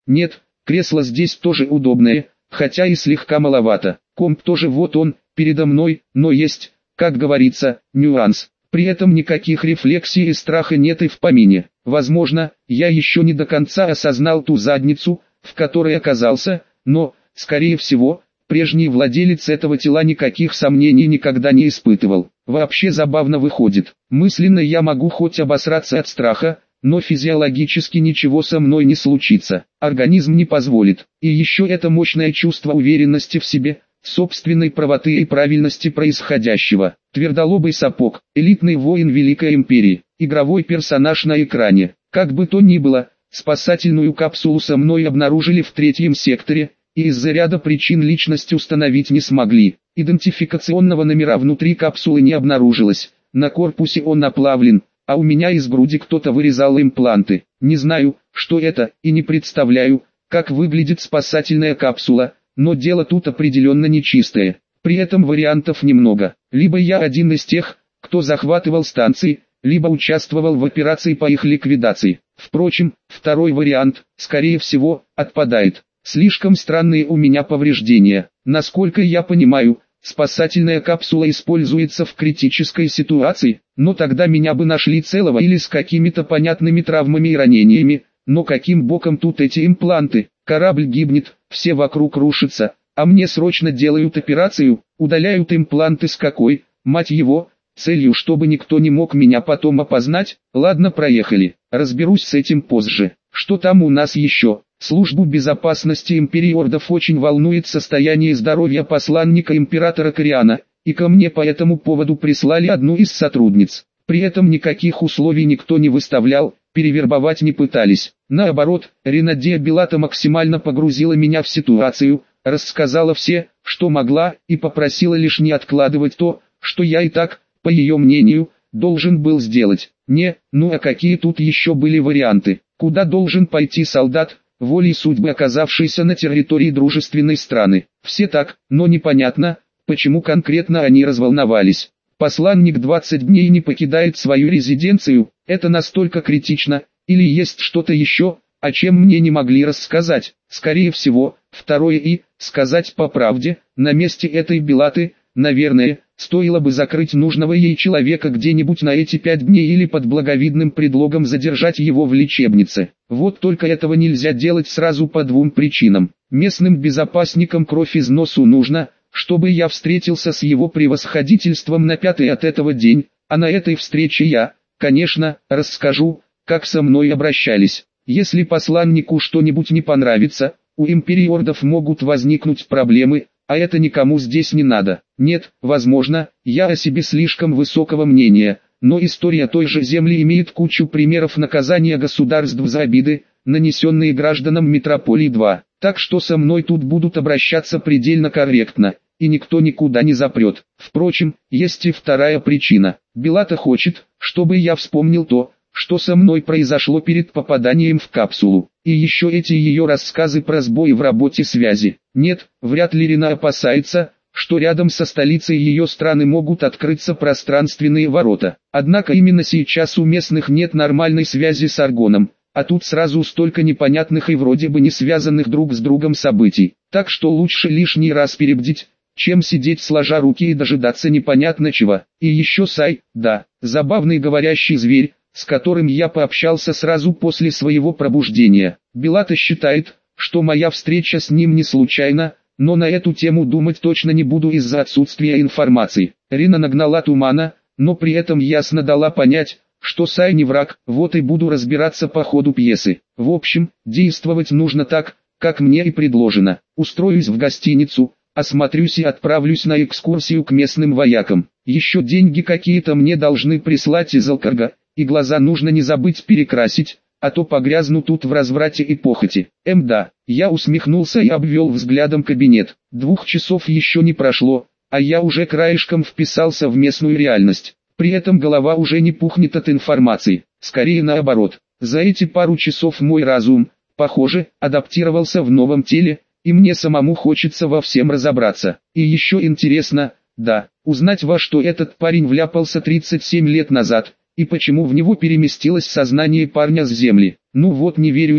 Нет, кресло здесь тоже удобное, хотя и слегка маловато. Комп тоже вот он, передо мной, но есть, как говорится, нюанс. При этом никаких рефлексий и страха нет и в помине. Возможно, я еще не до конца осознал ту задницу, в которой оказался, но, скорее всего, прежний владелец этого тела никаких сомнений никогда не испытывал. Вообще забавно выходит. Мысленно я могу хоть обосраться от страха, но физиологически ничего со мной не случится. Организм не позволит. И еще это мощное чувство уверенности в себе, собственной правоты и правильности происходящего. Твердолобый сапог, элитный воин Великой Империи, игровой персонаж на экране. Как бы то ни было, спасательную капсулу со мной обнаружили в 3-м секторе, и из-за ряда причин личность установить не смогли. Идентификационного номера внутри капсулы не обнаружилось, на корпусе он оплавлен, а у меня из груди кто-то вырезал импланты. Не знаю, что это, и не представляю, как выглядит спасательная капсула, но дело тут определенно нечистое. При этом вариантов немного. Либо я один из тех, кто захватывал станции, либо участвовал в операции по их ликвидации. Впрочем, второй вариант, скорее всего, отпадает. Слишком странные у меня повреждения. Насколько я понимаю, спасательная капсула используется в критической ситуации, но тогда меня бы нашли целого или с какими-то понятными травмами и ранениями. Но каким боком тут эти импланты? Корабль гибнет, все вокруг рушится, а мне срочно делают операцию, удаляют импланты с какой, мать его, целью, чтобы никто не мог меня потом опознать. Ладно, проехали, разберусь с этим позже. Что там у нас еще? Службу безопасности Империи Ордов очень волнует состояние здоровья посланника императора Кориана, и ко мне по этому поводу прислали одну из сотрудниц. При этом никаких условий никто не выставлял, перевербовать не пытались. Наоборот, Ренадия Белата максимально погрузила меня в ситуацию, рассказала все, что могла, и попросила лишь не откладывать то, что я и так, по ее мнению, должен был сделать. Ну а какие тут еще были варианты? Куда должен пойти солдат, волей судьбы оказавшийся на территории дружественной страны? Все так, но непонятно, почему конкретно они разволновались. Посланник 20 дней не покидает свою резиденцию, это настолько критично, или есть что-то еще, о чем мне не могли рассказать? Скорее всего, второе и, сказать по правде, на месте этой Белаты, наверное, стоило бы закрыть нужного ей человека где-нибудь на эти 5 дней или под благовидным предлогом задержать его в лечебнице. Вот только этого нельзя делать сразу по 2 причинам. Местным безопасникам кровь из носу нужно, чтобы я встретился с его превосходительством на 5-й от этого день, а на этой встрече я, конечно, расскажу, как со мной обращались. Если посланнику что-нибудь не понравится, у Империи Ордов могут возникнуть проблемы, а это никому здесь не надо. Нет, возможно, я о себе слишком высокого мнения, но история той же Земли имеет кучу примеров наказания государств за обиды, нанесенные гражданам Метрополии 2. Так что со мной тут будут обращаться предельно корректно, и никто никуда не запрет. Впрочем, есть и вторая причина. Белата хочет, чтобы я вспомнил то, что со мной произошло перед попаданием в капсулу. И еще эти ее рассказы про сбои в работе связи. Нет, вряд ли Рина опасается, что рядом со столицей ее страны могут открыться пространственные ворота. Однако именно сейчас у местных нет нормальной связи с Аргоном. А тут сразу столько непонятных и вроде бы не связанных друг с другом событий. Так что лучше лишний раз перебдить, чем сидеть сложа руки и дожидаться непонятно чего. И еще Сай, да, забавный говорящий зверь, с которым я пообщался сразу после своего пробуждения. Белата считает, что моя встреча с ним не случайна, но на эту тему думать точно не буду из-за отсутствия информации. Рина нагнала тумана, но при этом ясно дала понять, что Сай не враг, вот и буду разбираться по ходу пьесы. В общем, действовать нужно так, как мне и предложено. Устроюсь в гостиницу, осмотрюсь и отправлюсь на экскурсию к местным воякам. Еще деньги какие-то мне должны прислать из Алкарга, и глаза нужно не забыть перекрасить, а то погрязну тут в разврате и похоти. Да, я усмехнулся и обвел взглядом кабинет. 2 часов еще не прошло, а я уже краешком вписался в местную реальность. При этом голова уже не пухнет от информации, скорее наоборот. За эти пару часов мой разум, похоже, адаптировался в новом теле, и мне самому хочется во всем разобраться. И еще интересно, да, узнать, во что этот парень вляпался 37 лет назад, и почему в него переместилось сознание парня с Земли. Ну вот не верю я,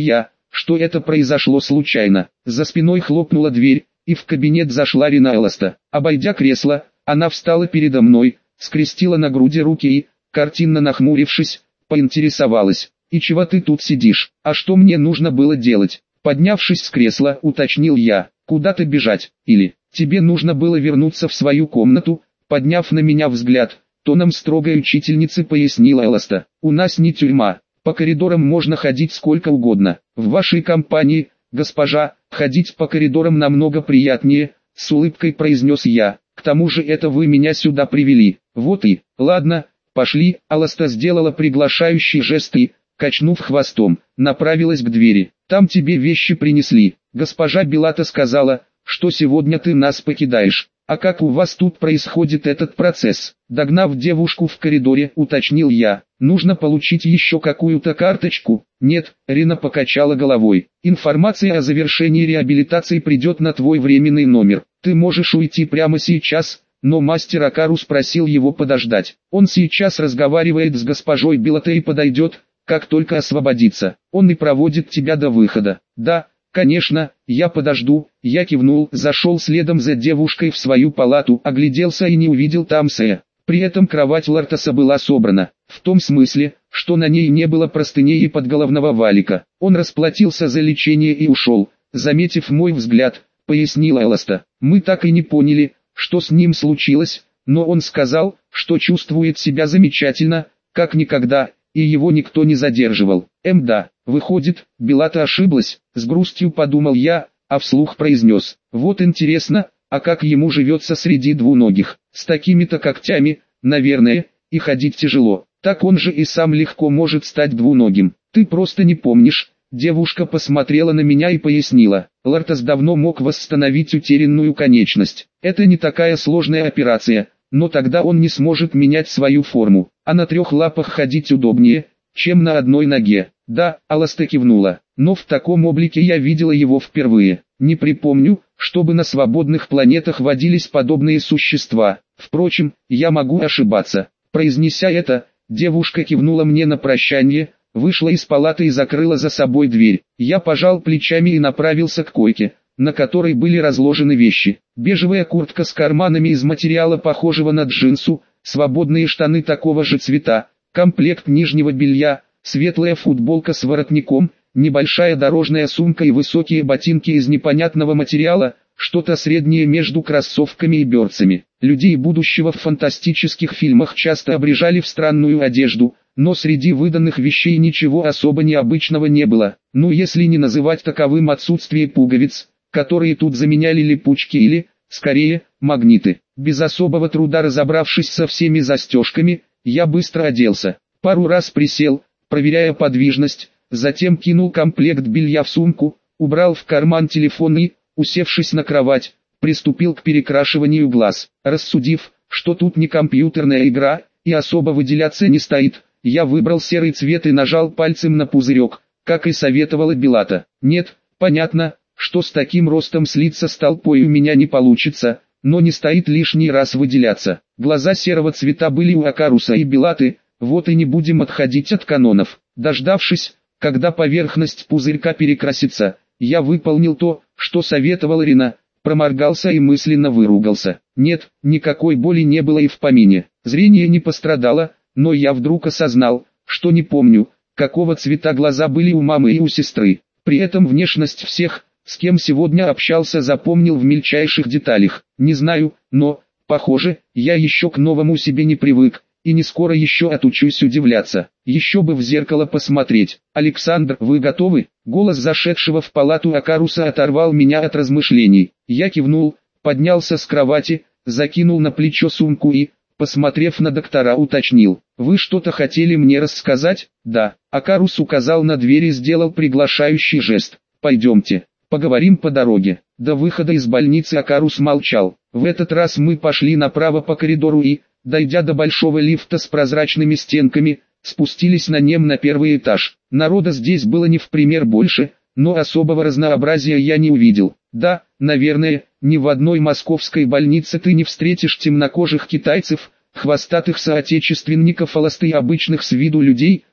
что это произошло случайно. За спиной хлопнула дверь, и в кабинет зашла Рина Элоста. Обойдя кресло, она встала передо мной, скрестила на груди руки и, картинно нахмурившись, поинтересовалась: «И чего ты тут сидишь? А что мне нужно было делать?» Поднявшись с кресла, уточнил я: «Куда-то бежать? Или тебе нужно было вернуться в свою комнату?» Подняв на меня взгляд, тоном строгой учительницы пояснила Элоста: «У нас не тюрьма, по коридорам можно ходить сколько угодно. В вашей компании, госпожа, ходить по коридорам намного приятнее», с улыбкой произнес я. «К тому же это вы меня сюда привели. Вот и, ладно, пошли». Элоста сделала приглашающий жест и, качнув хвостом, направилась к двери. «Там тебе вещи принесли. Госпожа Белата сказала, что сегодня ты нас покидаешь. А как у вас тут происходит этот процесс?» Догнав девушку в коридоре, уточнил я: «Нужно получить еще какую-то карточку?» «Нет», Рина покачала головой. «Информация о завершении реабилитации придет на твой временный номер. Ты можешь уйти прямо сейчас». Но мастер Акарус просил его подождать. «Он сейчас разговаривает с госпожой Белатой и подойдет, как только освободится. Он и проводит тебя до выхода». «Да, конечно, я подожду». Я кивнул, зашел следом за девушкой в свою палату, огляделся и не увидел там Сэя. При этом кровать Лартаса была собрана, в том смысле, что на ней не было простыней и подголовного валика. Он расплатился за лечение и ушел, заметив мой взгляд, пояснила Элоста. «Мы так и не поняли, что с ним случилось, но он сказал, что чувствует себя замечательно, как никогда, и его никто не задерживал». Да, выходит, Белата ошиблась, с грустью подумал я, а вслух произнес: «Вот интересно, а как ему живется среди двуногих? С такими-то когтями, наверное, и ходить тяжело. Так он же и сам легко может стать двуногим. Ты просто не помнишь». Девушка посмотрела на меня и пояснила: «Лартас давно мог восстановить утерянную конечность. Это не такая сложная операция, но тогда он не сможет менять свою форму, а на 3 лапах ходить удобнее, чем на одной ноге». «Да», Элоста кивнула, «но в таком облике я видела его впервые. Не припомню, чтобы на свободных планетах водились подобные существа. Впрочем, я могу ошибаться». Произнеся это, девушка кивнула мне на прощание, вышла из палаты и закрыла за собой дверь. Я пожал плечами и направился к койке, на которой были разложены вещи. Бежевая куртка с карманами из материала, похожего на джинсу, свободные штаны такого же цвета, комплект нижнего белья, светлая футболка с воротником, небольшая дорожная сумка и высокие ботинки из непонятного материала, что-то среднее между кроссовками и берцами. Людей будущего в фантастических фильмах часто обрежали в странную одежду, но среди выданных вещей ничего особо необычного не было. Ну, если не называть таковым отсутствие пуговиц, которые тут заменяли липучки или, скорее, магниты. Без особого труда разобравшись со всеми застежками, я быстро оделся. Пару раз присел, проверяя подвижность, затем кинул комплект белья в сумку, убрал в карман телефон и, усевшись на кровать, приступил к перекрашиванию глаз. Рассудив, что тут не компьютерная игра, и особо выделяться не стоит, я выбрал серый цвет и нажал пальцем на пузырек, как и советовала Белата. Нет, понятно, что с таким ростом слиться с толпой у меня не получится, но не стоит лишний раз выделяться. Глаза серого цвета были у Акаруса и Белаты, вот и не будем отходить от канонов. Дождавшись, когда поверхность пузырька перекрасится, я выполнил то, что советовала Рина, проморгался и мысленно выругался. Нет, никакой боли не было и в помине. Зрение не пострадало, но я вдруг осознал, что не помню, какого цвета глаза были у мамы и у сестры. При этом внешность всех, с кем сегодня общался, запомнил в мельчайших деталях. Не знаю, но, похоже, я еще к новому себе не привык, и не скоро еще отучусь удивляться. Еще бы в зеркало посмотреть. «Александр, вы готовы?» Голос зашедшего в палату Акаруса оторвал меня от размышлений. Я кивнул, поднялся с кровати, закинул на плечо сумку и, посмотрев на доктора, уточнил: «Вы что-то хотели мне рассказать?» «Да». Акарус указал на дверь и сделал приглашающий жест. «Пойдемте, поговорим по дороге». До выхода из больницы Акарус молчал. В этот раз мы пошли направо по коридору и, дойдя до большого лифта с прозрачными стенками, спустились на нем на 1-й этаж. Народа здесь было не в пример больше, но особого разнообразия я не увидел. Да, наверное, ни в одной московской больнице ты не встретишь темнокожих китайцев, хвостатых соотечественников Элосты и обычных с виду людей,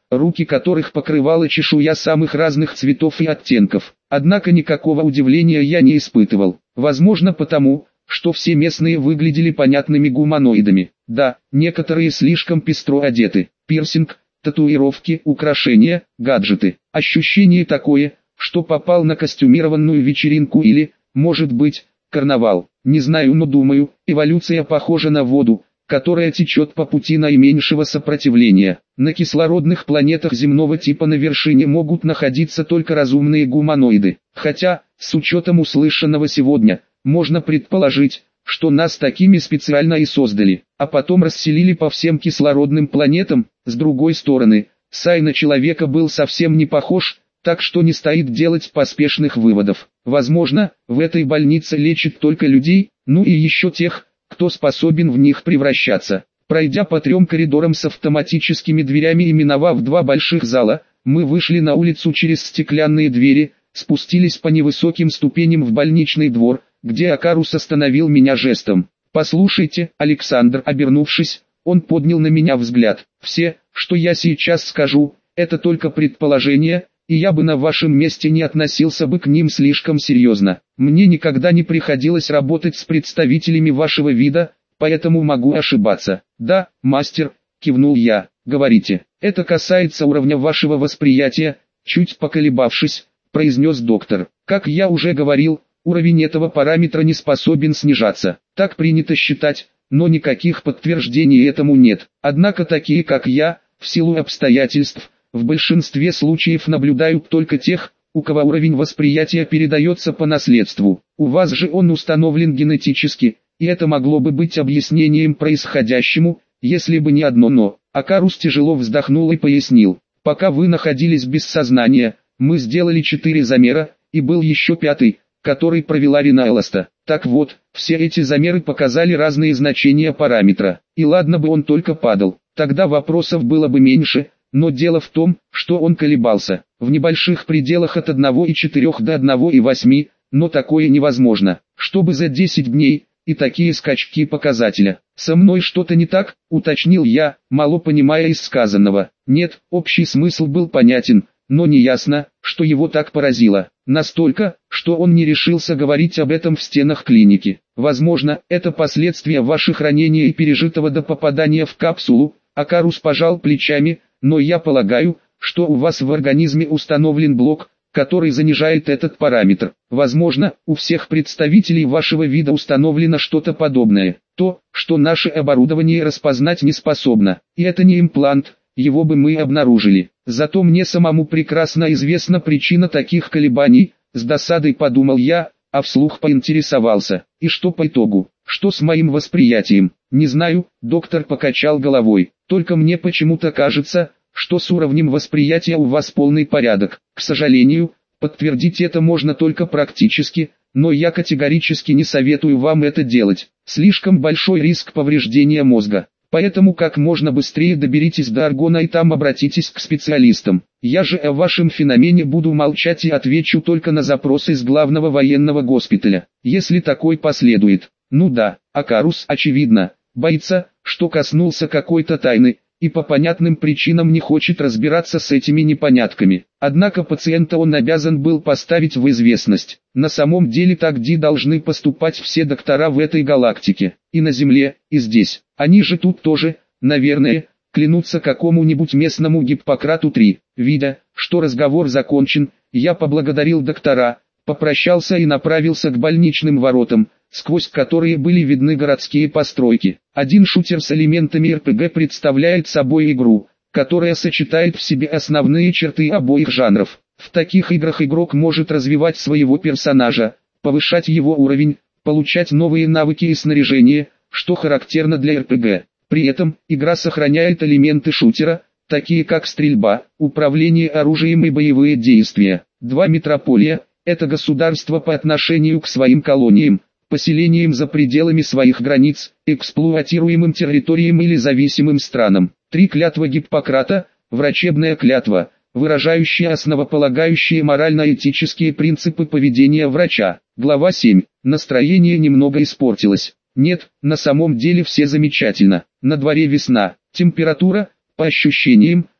руки которых покрывала чешуя самых разных цветов и оттенков. Однако никакого удивления я не испытывал. Возможно потому, что все местные выглядели понятными гуманоидами. Да, некоторые слишком пестро одеты. Пирсинг, татуировки, украшения, гаджеты. Ощущение такое, что попал на костюмированную вечеринку или, может быть, карнавал. Не знаю, но думаю, эволюция похожа на воду, которая течет по пути наименьшего сопротивления. На кислородных планетах земного типа на вершине могут находиться только разумные гуманоиды. Хотя, с учетом услышанного сегодня, можно предположить, что нас такими специально и создали, а потом расселили по всем кислородным планетам. С другой стороны, Сай на человека был совсем не похож, так что не стоит делать поспешных выводов. Возможно, в этой больнице лечат только людей, ну и еще тех, кто способен в них превращаться. Пройдя по 3 коридорам с автоматическими дверями и миновав 2 больших зала, мы вышли на улицу через стеклянные двери, спустились по невысоким ступеням в больничный двор, где Акарус остановил меня жестом. «Послушайте, Александр», обернувшись, он поднял на меня взгляд. «Все, что я сейчас скажу, это только предположения, и я бы на вашем месте не относился бы к ним слишком серьезно. Мне никогда не приходилось работать с представителями вашего вида, поэтому могу ошибаться». «Да, мастер», кивнул я, — «говорите». «Это касается уровня вашего восприятия», чуть поколебавшись, произнес доктор. «Как я уже говорил, уровень этого параметра не способен снижаться. Так принято считать, но никаких подтверждений этому нет. Однако такие как я, в силу обстоятельств, в большинстве случаев наблюдают только тех, у кого уровень восприятия передается по наследству. У вас же он установлен генетически, и это могло бы быть объяснением происходящему, если бы не одно «но». Акарус тяжело вздохнул и пояснил. «Пока вы находились без сознания, мы сделали 4 замера, и был еще 5-й, который провела Ринаэлоста. Так вот, все эти замеры показали разные значения параметра. И ладно бы он только падал, тогда вопросов было бы меньше, но дело в том, что он колебался, в небольших пределах от 1,4 до 1,8, но такое невозможно, чтобы за 10 дней, и такие скачки показателя. «Со мной что-то не так?» — уточнил я, мало понимая из сказанного. Нет, общий смысл был понятен, но неясно, что его так поразило. Настолько, что он не решился говорить об этом в стенах клиники. Возможно, это последствия ваших ранений и пережитого до попадания в капсулу. Акарус пожал плечами, но я полагаю, что у вас в организме установлен блок, который занижает этот параметр. Возможно, у всех представителей вашего вида установлено что-то подобное. То, что наше оборудование распознать не способно. И это не имплант, его бы мы обнаружили. Зато мне самому прекрасно известна причина таких колебаний, с досадой подумал я, а вслух поинтересовался. И что по итогу? Что с моим восприятием? Не знаю, доктор покачал головой. Только мне почему-то кажется, что с уровнем восприятия у вас полный порядок. К сожалению, подтвердить это можно только практически, но я категорически не советую вам это делать. Слишком большой риск повреждения мозга. Поэтому как можно быстрее доберитесь до Аргона и там обратитесь к специалистам. Я же о вашем феномене буду молчать и отвечу только на запросы из главного военного госпиталя, если такой последует. Ну да, Акарус, очевидно, боится, что коснулся какой-то тайны, и по понятным причинам не хочет разбираться с этими непонятками. Однако пациента он обязан был поставить в известность. На самом деле так должны поступать все доктора в этой галактике, и на Земле, и здесь. Они же тут тоже, наверное, клянутся какому-нибудь местному Гиппократу 3. Видя, что разговор закончен, я поблагодарил доктора, попрощался и направился к больничным воротам, сквозь которые были видны городские постройки. Один шутер с элементами РПГ представляет собой игру, которая сочетает в себе основные черты обоих жанров. В таких играх игрок может развивать своего персонажа, повышать его уровень, получать новые навыки и снаряжение, что характерно для РПГ. При этом, игра сохраняет элементы шутера, такие как стрельба, управление оружием и боевые действия. 2 Метрополия – это государство по отношению к своим колониям, поселениям за пределами своих границ, эксплуатируемым территориям или зависимым странам. 3 Клятва Гиппократа, врачебная клятва, выражающая основополагающие морально-этические принципы поведения врача. Глава 7. Настроение немного испортилось. Нет, на самом деле все замечательно. На дворе весна. Температура, по ощущениям,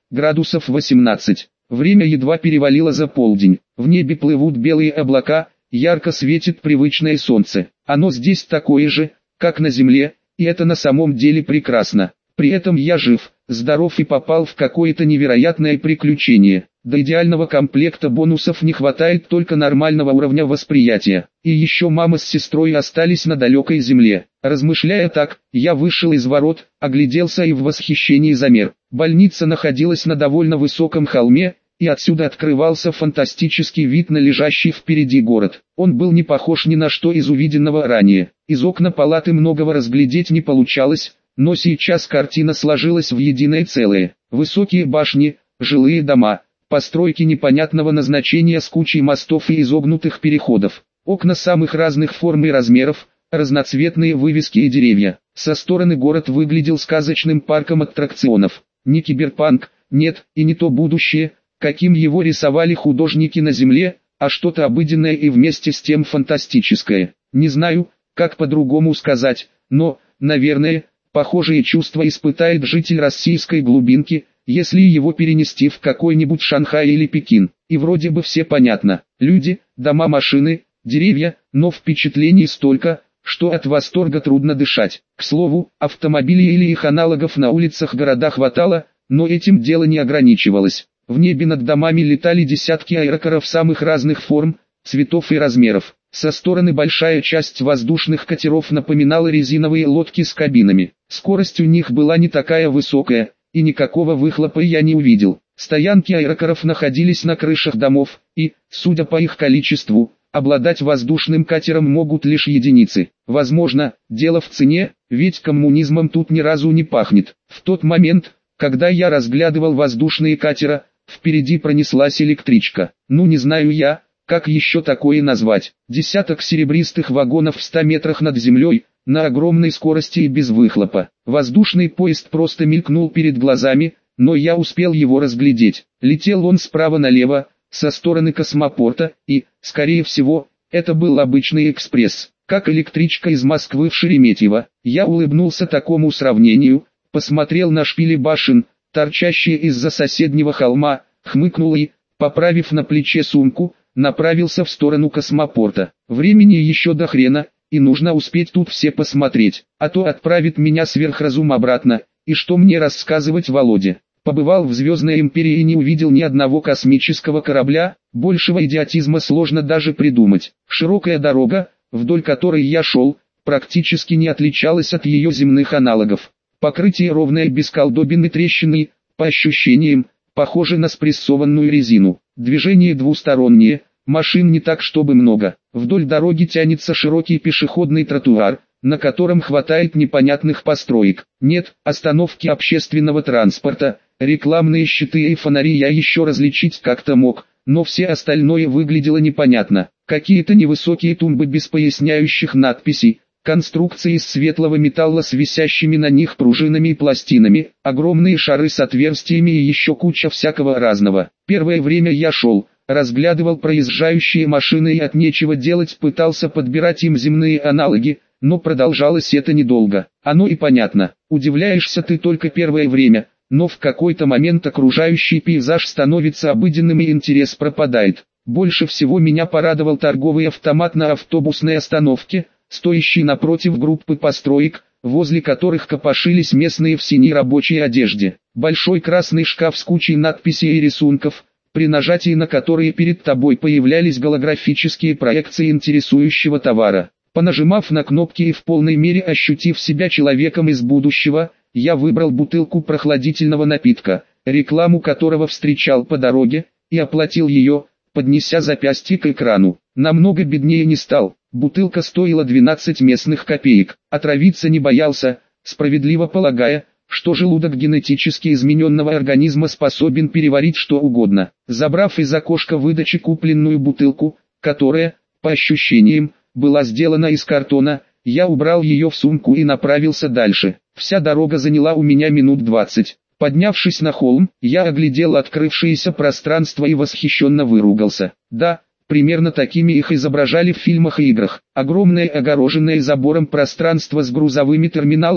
градусов 18. Время едва перевалило за полдень. В небе плывут белые облака, ярко светит привычное солнце. Оно здесь такое же, как на земле, и это на самом деле прекрасно. При этом я жив, здоров и попал в какое-то невероятное приключение. До идеального комплекта бонусов не хватает только нормального уровня восприятия. И еще мама с сестрой остались на далекой земле. Размышляя так, я вышел из ворот, огляделся и в восхищении замер. Больница находилась на довольно высоком холме, и отсюда открывался фантастический вид на лежащий впереди город. Он был не похож ни на что из увиденного ранее. Из окна палаты многого разглядеть не получалось, но сейчас картина сложилась в единое целое. Высокие башни, жилые дома, постройки непонятного назначения с кучей мостов и изогнутых переходов, окна самых разных форм и размеров, разноцветные вывески и деревья. Со стороны город выглядел сказочным парком аттракционов. Не киберпанк, нет, и не то будущее, каким его рисовали художники на земле, а что-то обыденное и вместе с тем фантастическое. Не знаю, как по-другому сказать, но, наверное, похожие чувства испытает житель российской глубинки, если его перенести в какой-нибудь Шанхай или Пекин. И вроде бы все понятно. Люди, дома, машины, деревья, но впечатлений столько, что от восторга трудно дышать. К слову, автомобилей или их аналогов на улицах города хватало, но этим дело не ограничивалось. В небе над домами летали десятки аэрокаров самых разных форм, цветов и размеров. Со стороны большая часть воздушных катеров напоминала резиновые лодки с кабинами. Скорость у них была не такая высокая, и никакого выхлопа я не увидел. Стоянки аэрокаров находились на крышах домов, и, судя по их количеству, обладать воздушным катером могут лишь единицы. Возможно, дело в цене, ведь коммунизмом тут ни разу не пахнет. В тот момент, когда я разглядывал воздушные катера, впереди пронеслась электричка. Ну не знаю я, как еще такое назвать. Десяток серебристых вагонов в 100 метрах над землей, на огромной скорости и без выхлопа. Воздушный поезд просто мелькнул перед глазами, но я успел его разглядеть. Летел он справа налево, со стороны космопорта, и, скорее всего, это был обычный экспресс, как электричка из Москвы в Шереметьево. Я улыбнулся такому сравнению, посмотрел на шпили башен, торчащие из-за соседнего холма, хмыкнул и, поправив на плече сумку, направился в сторону космопорта. Времени еще до хрена, и нужно успеть тут все посмотреть, а то отправит меня сверхразум обратно, и что мне рассказывать Володе. Побывал в Звездной империи и не увидел ни одного космического корабля, большего идиотизма сложно даже придумать. Широкая дорога, вдоль которой я шел, практически не отличалась от ее земных аналогов. Покрытие ровное, без колдобин и трещины, по ощущениям, похоже на спрессованную резину. Движение двустороннее, машин не так чтобы много. Вдоль дороги тянется широкий пешеходный тротуар, на котором хватает непонятных построек. Нет, остановки общественного транспорта, рекламные щиты и фонари я еще различить как-то мог, но все остальное выглядело непонятно. Какие-то невысокие тумбы без поясняющих надписей, конструкции из светлого металла с висящими на них пружинами и пластинами, огромные шары с отверстиями и еще куча всякого разного. Первое время я шел, разглядывал проезжающие машины и от нечего делать пытался подбирать им земные аналоги, но продолжалось это недолго. Оно и понятно, удивляешься ты только первое время, но в какой-то момент окружающий пейзаж становится обыденным и интерес пропадает. Больше всего меня порадовал торговый автомат на автобусной остановке, стоящий напротив группы построек, возле которых копошились местные в синей рабочей одежде. Большой красный шкаф с кучей надписей и рисунков, при нажатии на которые перед тобой появлялись голографические проекции интересующего товара. Понажимав на кнопки и в полной мере ощутив себя человеком из будущего, я выбрал бутылку прохладительного напитка, рекламу которого встречал по дороге, и оплатил ее, поднеся запястье к экрану. Намного беднее не стал, бутылка стоила 12 местных копеек. Отравиться не боялся, справедливо полагая, что желудок генетически измененного организма способен переварить что угодно. Забрав из окошка выдачи купленную бутылку, которая, по ощущениям, была сделана из картона, я убрал ее в сумку и направился дальше. Вся дорога заняла у меня минут 20. Поднявшись на холм, я оглядел открывшееся пространство и восхищенно выругался. Да, примерно такими их изображали в фильмах и играх. Огромное огороженное забором пространство с грузовыми терминалами,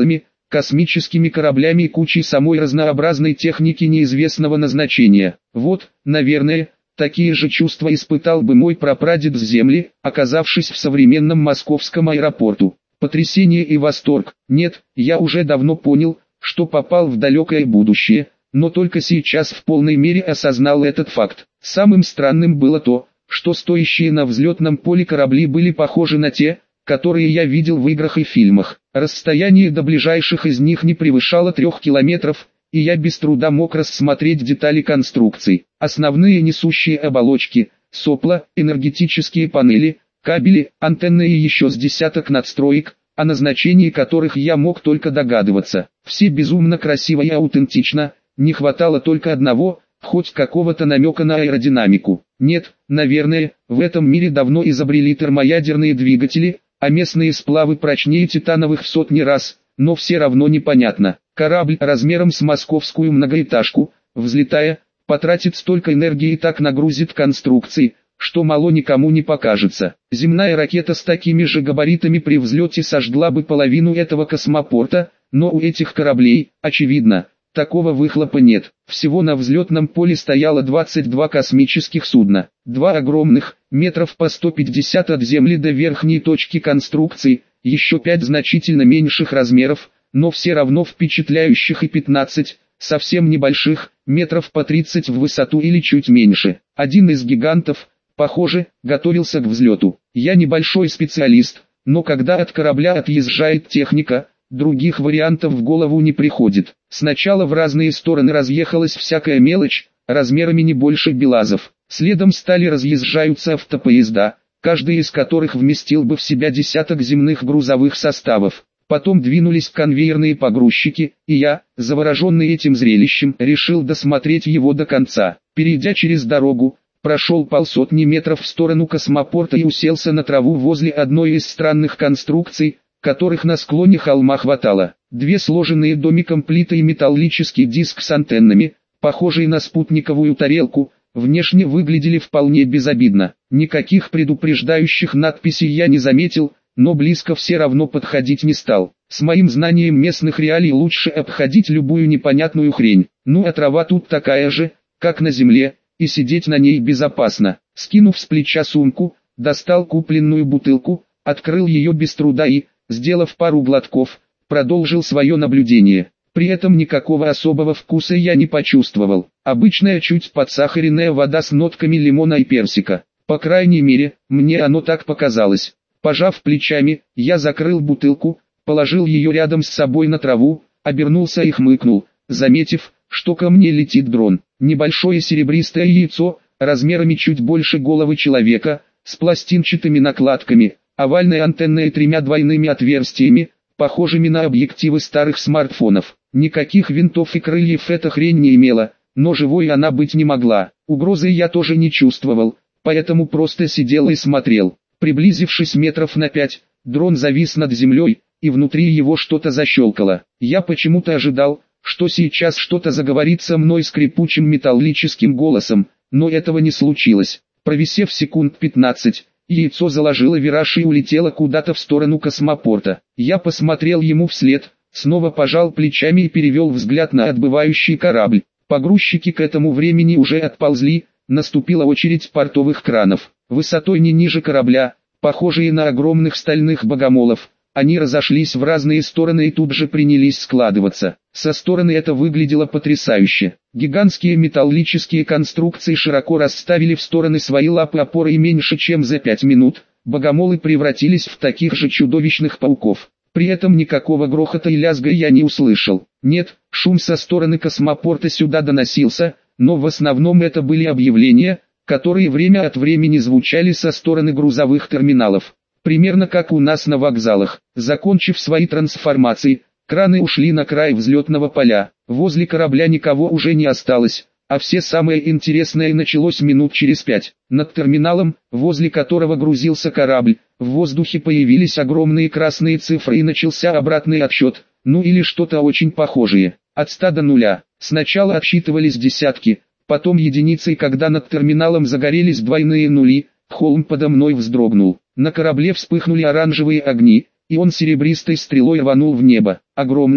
космическими кораблями и кучей самой разнообразной техники неизвестного назначения. Вот, наверное, такие же чувства испытал бы мой прапрадед с Земли, оказавшись в современном московском аэропорту. Потрясение и восторг. Нет, я уже давно понял, что попал в далекое будущее, но только сейчас в полной мере осознал этот факт. Самым странным было то, что стоящие на взлетном поле корабли были похожи на те, которые я видел в играх и фильмах. Расстояние до ближайших из них не превышало 3 километров, и я без труда мог рассмотреть детали конструкций. Основные несущие оболочки, сопла, энергетические панели, кабели, антенны и еще с десяток надстроек, о назначении которых я мог только догадываться. Все безумно красиво и аутентично, не хватало только одного, хоть какого-то намека на аэродинамику. Нет, наверное, в этом мире давно изобрели термоядерные двигатели, а местные сплавы прочнее титановых в сотни раз, но все равно непонятно. Корабль размером с московскую многоэтажку, взлетая, потратит столько энергии и так нагрузит конструкции, что мало никому не покажется. Земная ракета с такими же габаритами при взлете сожгла бы половину этого космопорта, но у этих кораблей, очевидно, такого выхлопа нет. Всего на взлетном поле стояло 22 космических судна. 2 огромных, метров по 150 от земли до верхней точки конструкции, еще 5 значительно меньших размеров, но все равно впечатляющих и 15, совсем небольших, метров по 30 в высоту или чуть меньше. Один из гигантов, похоже, готовился к взлету. Я небольшой специалист, но когда от корабля отъезжает техника, других вариантов в голову не приходит. Сначала в разные стороны разъехалась всякая мелочь, размерами не больше БелАЗов. Следом стали разъезжаются автопоезда, каждый из которых вместил бы в себя десяток земных грузовых составов. Потом двинулись конвейерные погрузчики, и я, завороженный этим зрелищем, решил досмотреть его до конца. Перейдя через дорогу, прошел полсотни метров в сторону космопорта и уселся на траву возле одной из странных конструкций, которых на склоне холма хватало. 2 сложенные домиком плиты и металлический диск с антеннами, похожий на спутниковую тарелку, внешне выглядели вполне безобидно. Никаких предупреждающих надписей я не заметил, но близко все равно подходить не стал. С моим знанием местных реалий лучше обходить любую непонятную хрень. Ну а трава тут такая же, как на земле, и сидеть на ней безопасно. Скинув с плеча сумку, достал купленную бутылку, открыл ее без труда и, сделав пару глотков, продолжил свое наблюдение. При этом никакого особого вкуса я не почувствовал. Обычная чуть подсахаренная вода с нотками лимона и персика. По крайней мере, мне оно так показалось. Пожав плечами, я закрыл бутылку, положил ее рядом с собой на траву, обернулся и хмыкнул, заметив, что ко мне летит дрон. Небольшое серебристое яйцо, размерами чуть больше головы человека, с пластинчатыми накладками, овальной антенной и 3 двойными отверстиями, похожими на объективы старых смартфонов. Никаких винтов и крыльев эта хрень не имела, но живой она быть не могла. Угрозы я тоже не чувствовал, поэтому просто сидел и смотрел. Приблизившись метров на 5, дрон завис над землей, и внутри его что-то защелкало. Я почему-то ожидал, что сейчас что-то заговорит со мной скрипучим металлическим голосом, но этого не случилось. Провисев секунд 15, яйцо заложило вираж и улетело куда-то в сторону космопорта. Я посмотрел ему вслед, снова пожал плечами и перевел взгляд на отбывающий корабль. Погрузчики к этому времени уже отползли, наступила очередь портовых кранов. Высотой не ниже корабля, похожие на огромных стальных богомолов, они разошлись в разные стороны и тут же принялись складываться. Со стороны это выглядело потрясающе. Гигантские металлические конструкции широко расставили в стороны свои лапы опоры и меньше чем за 5 минут, богомолы превратились в таких же чудовищных пауков. При этом никакого грохота и лязга я не услышал. Нет, шум со стороны космопорта сюда доносился, но в основном это были объявления, которые время от времени звучали со стороны грузовых терминалов. Примерно как у нас на вокзалах. Закончив свои трансформации, краны ушли на край взлетного поля. Возле корабля никого уже не осталось, а все самое интересное началось минут через 5. Над терминалом, возле которого грузился корабль, в воздухе появились огромные красные цифры и начался обратный отсчет, ну или что-то очень похожее. От 100 до 0. Сначала отсчитывались десятки, потом единицы, и когда над терминалом загорелись двойные нули, холм подо мной вздрогнул. На корабле вспыхнули оранжевые огни, и он серебристой стрелой рванул в небо. Огромный,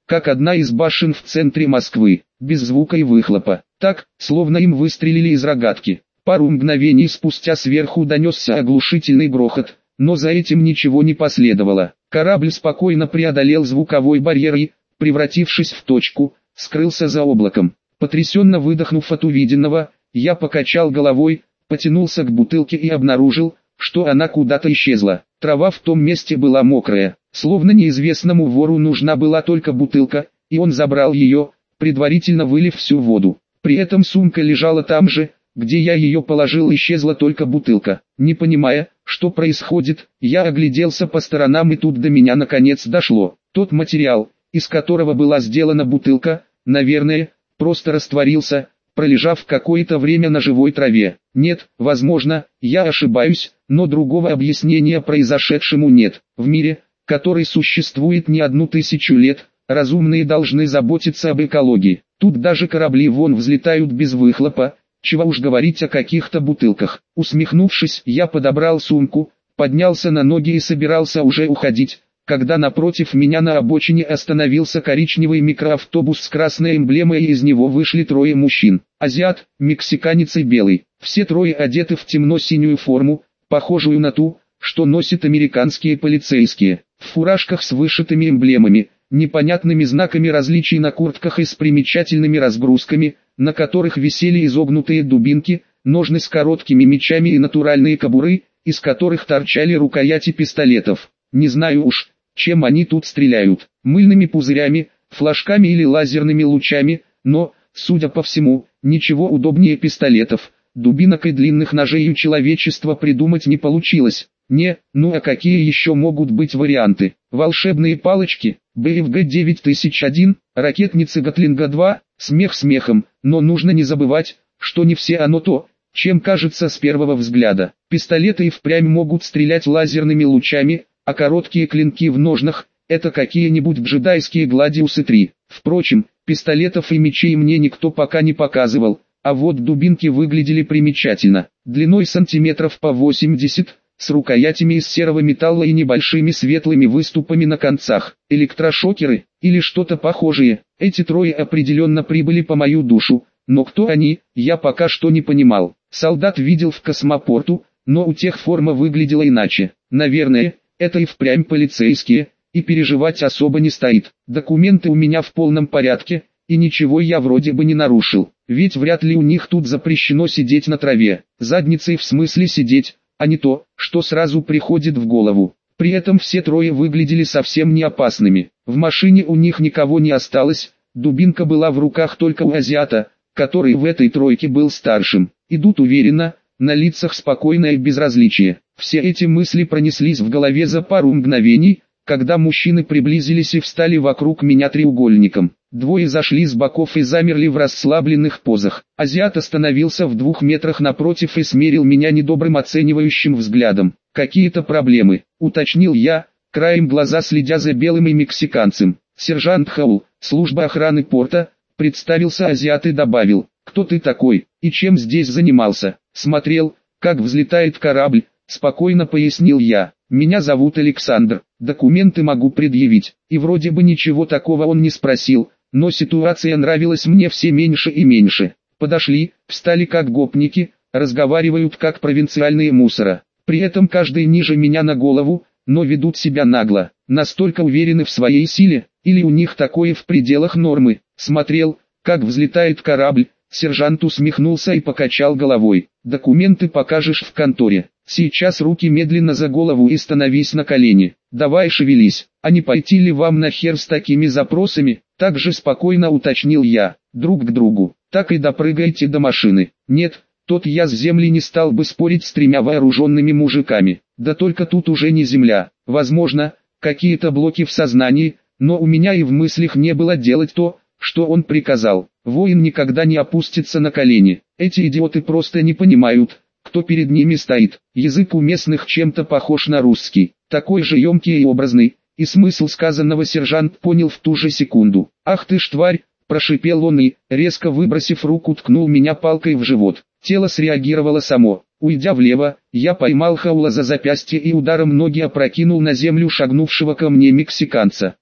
как одна из башен в центре Москвы, без звука и выхлопа, так, словно им выстрелили из рогатки. Пару мгновений спустя сверху донесся оглушительный грохот, но за этим ничего не последовало. Корабль спокойно преодолел звуковой барьер и, превратившись в точку, скрылся за облаком. Потрясенно выдохнув от увиденного, я покачал головой, потянулся к бутылке и обнаружил, что она куда-то исчезла. Трава в том месте была мокрая, словно неизвестному вору нужна была только бутылка, и он забрал ее, предварительно вылив всю воду. При этом сумка лежала там же, где я ее положил, исчезла только бутылка. Не понимая, что происходит, я огляделся по сторонам, и тут до меня наконец дошло. Тот материал, из которого была сделана бутылка, наверное, просто растворился, пролежав какое-то время на живой траве. Нет, возможно, я ошибаюсь, но другого объяснения произошедшему нет. В мире, который существует не 1000 лет, разумные должны заботиться об экологии. Тут даже корабли вон взлетают без выхлопа, чего уж говорить о каких-то бутылках. Усмехнувшись, я подобрал сумку, поднялся на ноги и собирался уже уходить, когда напротив меня на обочине остановился коричневый микроавтобус с красной эмблемой, и из него вышли 3 мужчин. Азиат, мексиканец и белый. Все 3 одеты в темно-синюю форму, похожую на ту, что носят американские полицейские, в фуражках с вышитыми эмблемами, непонятными знаками различий на куртках и с примечательными разгрузками, на которых висели изогнутые дубинки, ножны с короткими мечами и натуральные кобуры, из которых торчали рукояти пистолетов. Не знаю уж, чем они тут стреляют, мыльными пузырями, флажками или лазерными лучами, но, судя по всему, ничего удобнее пистолетов, дубинок и длинных ножей у человечества придумать не получилось. Ну а какие еще могут быть варианты? Волшебные палочки, БФГ 9001, ракетницы Гатлинга-2, смех смехом, но нужно не забывать, что не все оно то, чем кажется с первого взгляда. Пистолеты и впрямь могут стрелять лазерными лучами, а короткие клинки в ножнах – это какие-нибудь джедайские Гладиусы 3. Впрочем, пистолетов и мечей мне никто пока не показывал, а вот дубинки выглядели примечательно, длиной сантиметров по 80, с рукоятями из серого металла и небольшими светлыми выступами на концах. Электрошокеры, или что-то похожее. Эти 3 определенно прибыли по мою душу, но кто они, я пока что не понимал. Солдат видел в космопорту, но у тех форма выглядела иначе. Наверное, это и впрямь полицейские, и переживать особо не стоит. Документы у меня в полном порядке, и ничего я вроде бы не нарушил. Ведь вряд ли у них тут запрещено сидеть на траве. Задницей в смысле сидеть, а не то, что сразу приходит в голову. При этом все 3 выглядели совсем не опасными. В машине у них никого не осталось, дубинка была в руках только у азиата, который в этой 3 был старшим. Идут уверенно, на лицах спокойное безразличие. Все эти мысли пронеслись в голове за пару мгновений, когда мужчины приблизились и встали вокруг меня треугольником. 2 зашли с боков и замерли в расслабленных позах. Азиат остановился в 2 метрах напротив и смерил меня недобрым оценивающим взглядом. «Какие-то проблемы», — уточнил я, краем глаза следя за белым и мексиканцем. «Сержант Хаул, служба охраны порта», — представился азиат и добавил: «Кто ты такой, и чем здесь занимался?» «Смотрел, как взлетает корабль», — спокойно пояснил я. «Меня зовут Александр, документы могу предъявить». И вроде бы ничего такого он не спросил, но ситуация нравилась мне все меньше и меньше. Подошли, встали как гопники, разговаривают как провинциальные мусора. При этом каждый ниже меня на голову, но ведут себя нагло. Настолько уверены в своей силе, или у них такое в пределах нормы. Смотрел, как взлетает корабль. Сержант усмехнулся и покачал головой. «Документы покажешь в конторе. Сейчас руки медленно за голову и становись на колени. Давай шевелись. А не пойти ли вам нахер с такими запросами?» Также спокойно уточнил я. «Друг к другу. Так и допрыгайте до машины». «Нет, тот я с земли не стал бы спорить с 3 вооруженными мужиками. Да только тут уже не земля. Возможно, какие-то блоки в сознании, но у меня и в мыслях не было делать то, что он приказал. Воин никогда не опустится на колени. Эти идиоты просто не понимают, кто перед ними стоит. Язык у местных чем-то похож на русский, такой же емкий и образный, и смысл сказанного сержант понял в ту же секунду. «Ах ты ж тварь!» – прошипел он и, резко выбросив руку, ткнул меня палкой в живот. Тело среагировало само. Уйдя влево, я поймал Хаула за запястье и ударом ноги опрокинул на землю шагнувшего ко мне мексиканца.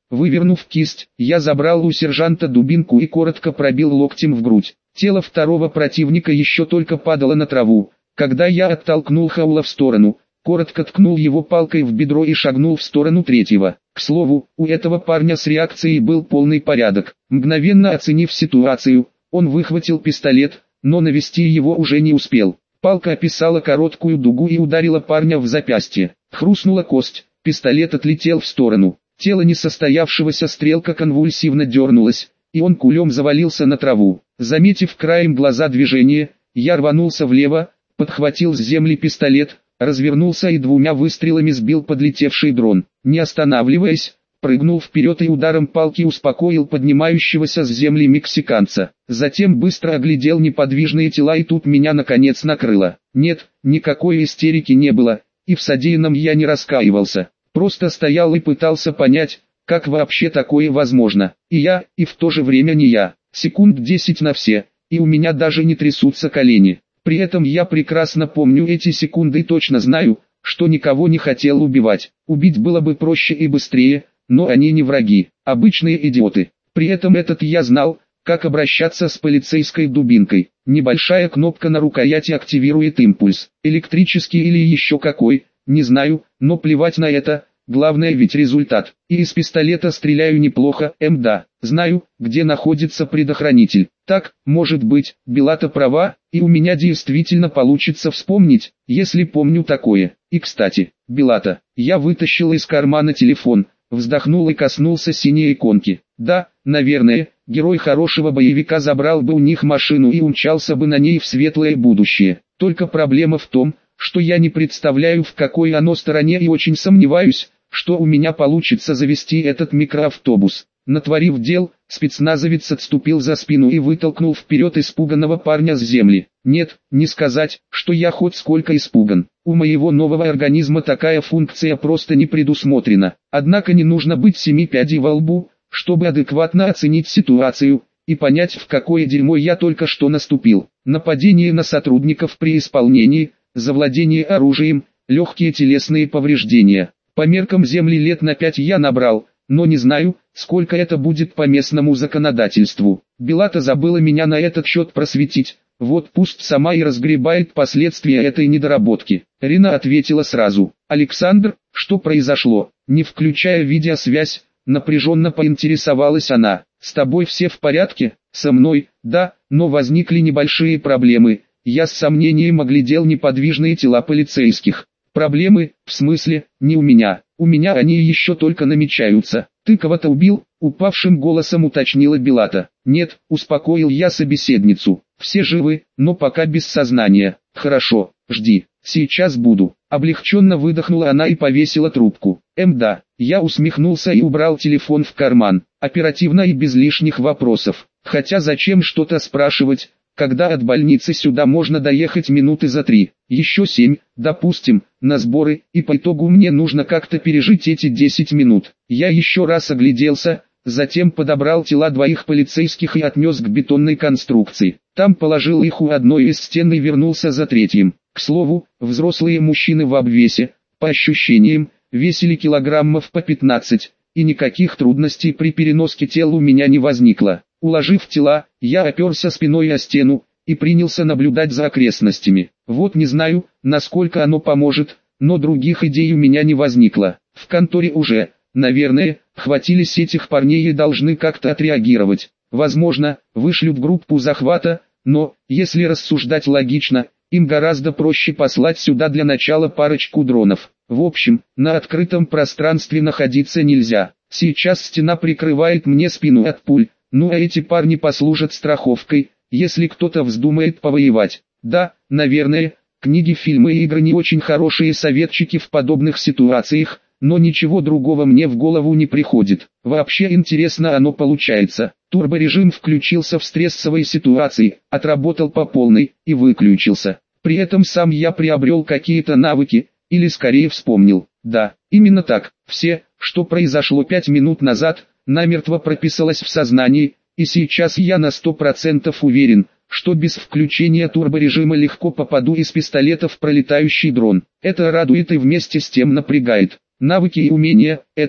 Вывернув кисть, я забрал у сержанта дубинку и коротко пробил локтем в грудь. Тело второго противника еще только падало на траву, когда я оттолкнул Хаула в сторону, коротко ткнул его палкой в бедро и шагнул в сторону третьего. К слову, у этого парня с реакцией был полный порядок. Мгновенно оценив ситуацию, он выхватил пистолет, но навести его уже не успел. Палка описала короткую дугу и ударила парня в запястье. Хрустнула кость, пистолет отлетел в сторону. Тело несостоявшегося стрелка конвульсивно дернулось, и он кулем завалился на траву. Заметив краем глаза движение, я рванулся влево, подхватил с земли пистолет, развернулся и двумя выстрелами сбил подлетевший дрон. Не останавливаясь, прыгнул вперед и ударом палки успокоил поднимающегося с земли мексиканца. Затем быстро оглядел неподвижные тела, и тут меня наконец накрыло. Нет, никакой истерики не было, и в содеянном я не раскаивался. Просто стоял и пытался понять, как вообще такое возможно. И я, и в то же время не я. Секунд 10 на все, и у меня даже не трясутся колени. При этом я прекрасно помню эти секунды и точно знаю, что никого не хотел убивать. Убить было бы проще и быстрее, но они не враги, обычные идиоты. При этом я знал, как обращаться с полицейской дубинкой. Небольшая кнопка на рукояти активирует импульс, электрический или еще какой, не знаю, но плевать на это, главное ведь результат. И из пистолета стреляю неплохо, да, знаю, где находится предохранитель. Так, может быть, Белата права, и у меня действительно получится вспомнить, если помню такое. И кстати, Белата, я вытащил из кармана телефон, вздохнул и коснулся синей иконки. Да, наверное, герой хорошего боевика забрал бы у них машину и умчался бы на ней в светлое будущее. Только проблема в том, что я не представляю, в какой оно стороне, и очень сомневаюсь, что у меня получится завести этот микроавтобус. Натворив дел, спецназовец отступил за спину и вытолкнул вперед испуганного парня с земли. Нет, не сказать, что я хоть сколько испуган. У моего нового организма такая функция просто не предусмотрена. Однако не нужно быть семи пядей во лбу, чтобы адекватно оценить ситуацию и понять, в какое дерьмо я только что наступил. Нападение на сотрудников при исполнении, завладение оружием, легкие телесные повреждения. По меркам земли лет на 5 я набрал, но не знаю, сколько это будет по местному законодательству. Белата забыла меня на этот счет просветить, вот пусть сама и разгребает последствия этой недоработки. Рина ответила сразу. «Александр, что произошло?» Не включая видеосвязь, напряженно поинтересовалась она. «С тобой все в порядке?» «Со мной, да, но возникли небольшие проблемы». Я с сомнением оглядел неподвижные тела полицейских. «Проблемы, в смысле, не у меня. У меня они еще только намечаются. Ты кого-то убил?» — упавшим голосом уточнила Белата. «Нет», — успокоил я собеседницу. «Все живы, но пока без сознания». «Хорошо, жди, сейчас буду». Облегченно выдохнула она и повесила трубку. Да, я усмехнулся и убрал телефон в карман. Оперативно и без лишних вопросов. Хотя зачем что-то спрашивать, когда от больницы сюда можно доехать минуты за 3, еще 7, допустим, на сборы, и по итогу мне нужно как-то пережить эти 10 минут. Я еще раз огляделся, затем подобрал тела двоих полицейских и отнес к бетонной конструкции. Там положил их у одной из стен и вернулся за третьим. К слову, взрослые мужчины в обвесе, по ощущениям, весили килограммов по 15, и никаких трудностей при переноске тел у меня не возникло. Уложив тела, я оперся спиной о стену и принялся наблюдать за окрестностями. Вот не знаю, насколько оно поможет, но других идей у меня не возникло. В конторе уже, наверное, хватились этих парней и должны как-то отреагировать. Возможно, вышлют группу захвата, но, если рассуждать логично, им гораздо проще послать сюда для начала парочку дронов. В общем, на открытом пространстве находиться нельзя. Сейчас стена прикрывает мне спину от пуль. Ну а эти парни послужат страховкой, если кто-то вздумает повоевать. Да, наверное, книги, фильмы и игры не очень хорошие советчики в подобных ситуациях, но ничего другого мне в голову не приходит. Вообще интересно оно получается. Турборежим включился в стрессовой ситуации, отработал по полной и выключился. При этом сам я приобрел какие-то навыки, или скорее вспомнил. Да, именно так, все, что произошло 5 минут назад, намертво прописалось в сознании, и сейчас я на 100% уверен, что без включения турборежима легко попаду из пистолета в пролетающий дрон. Это радует и вместе с тем напрягает. Навыки и умения – это,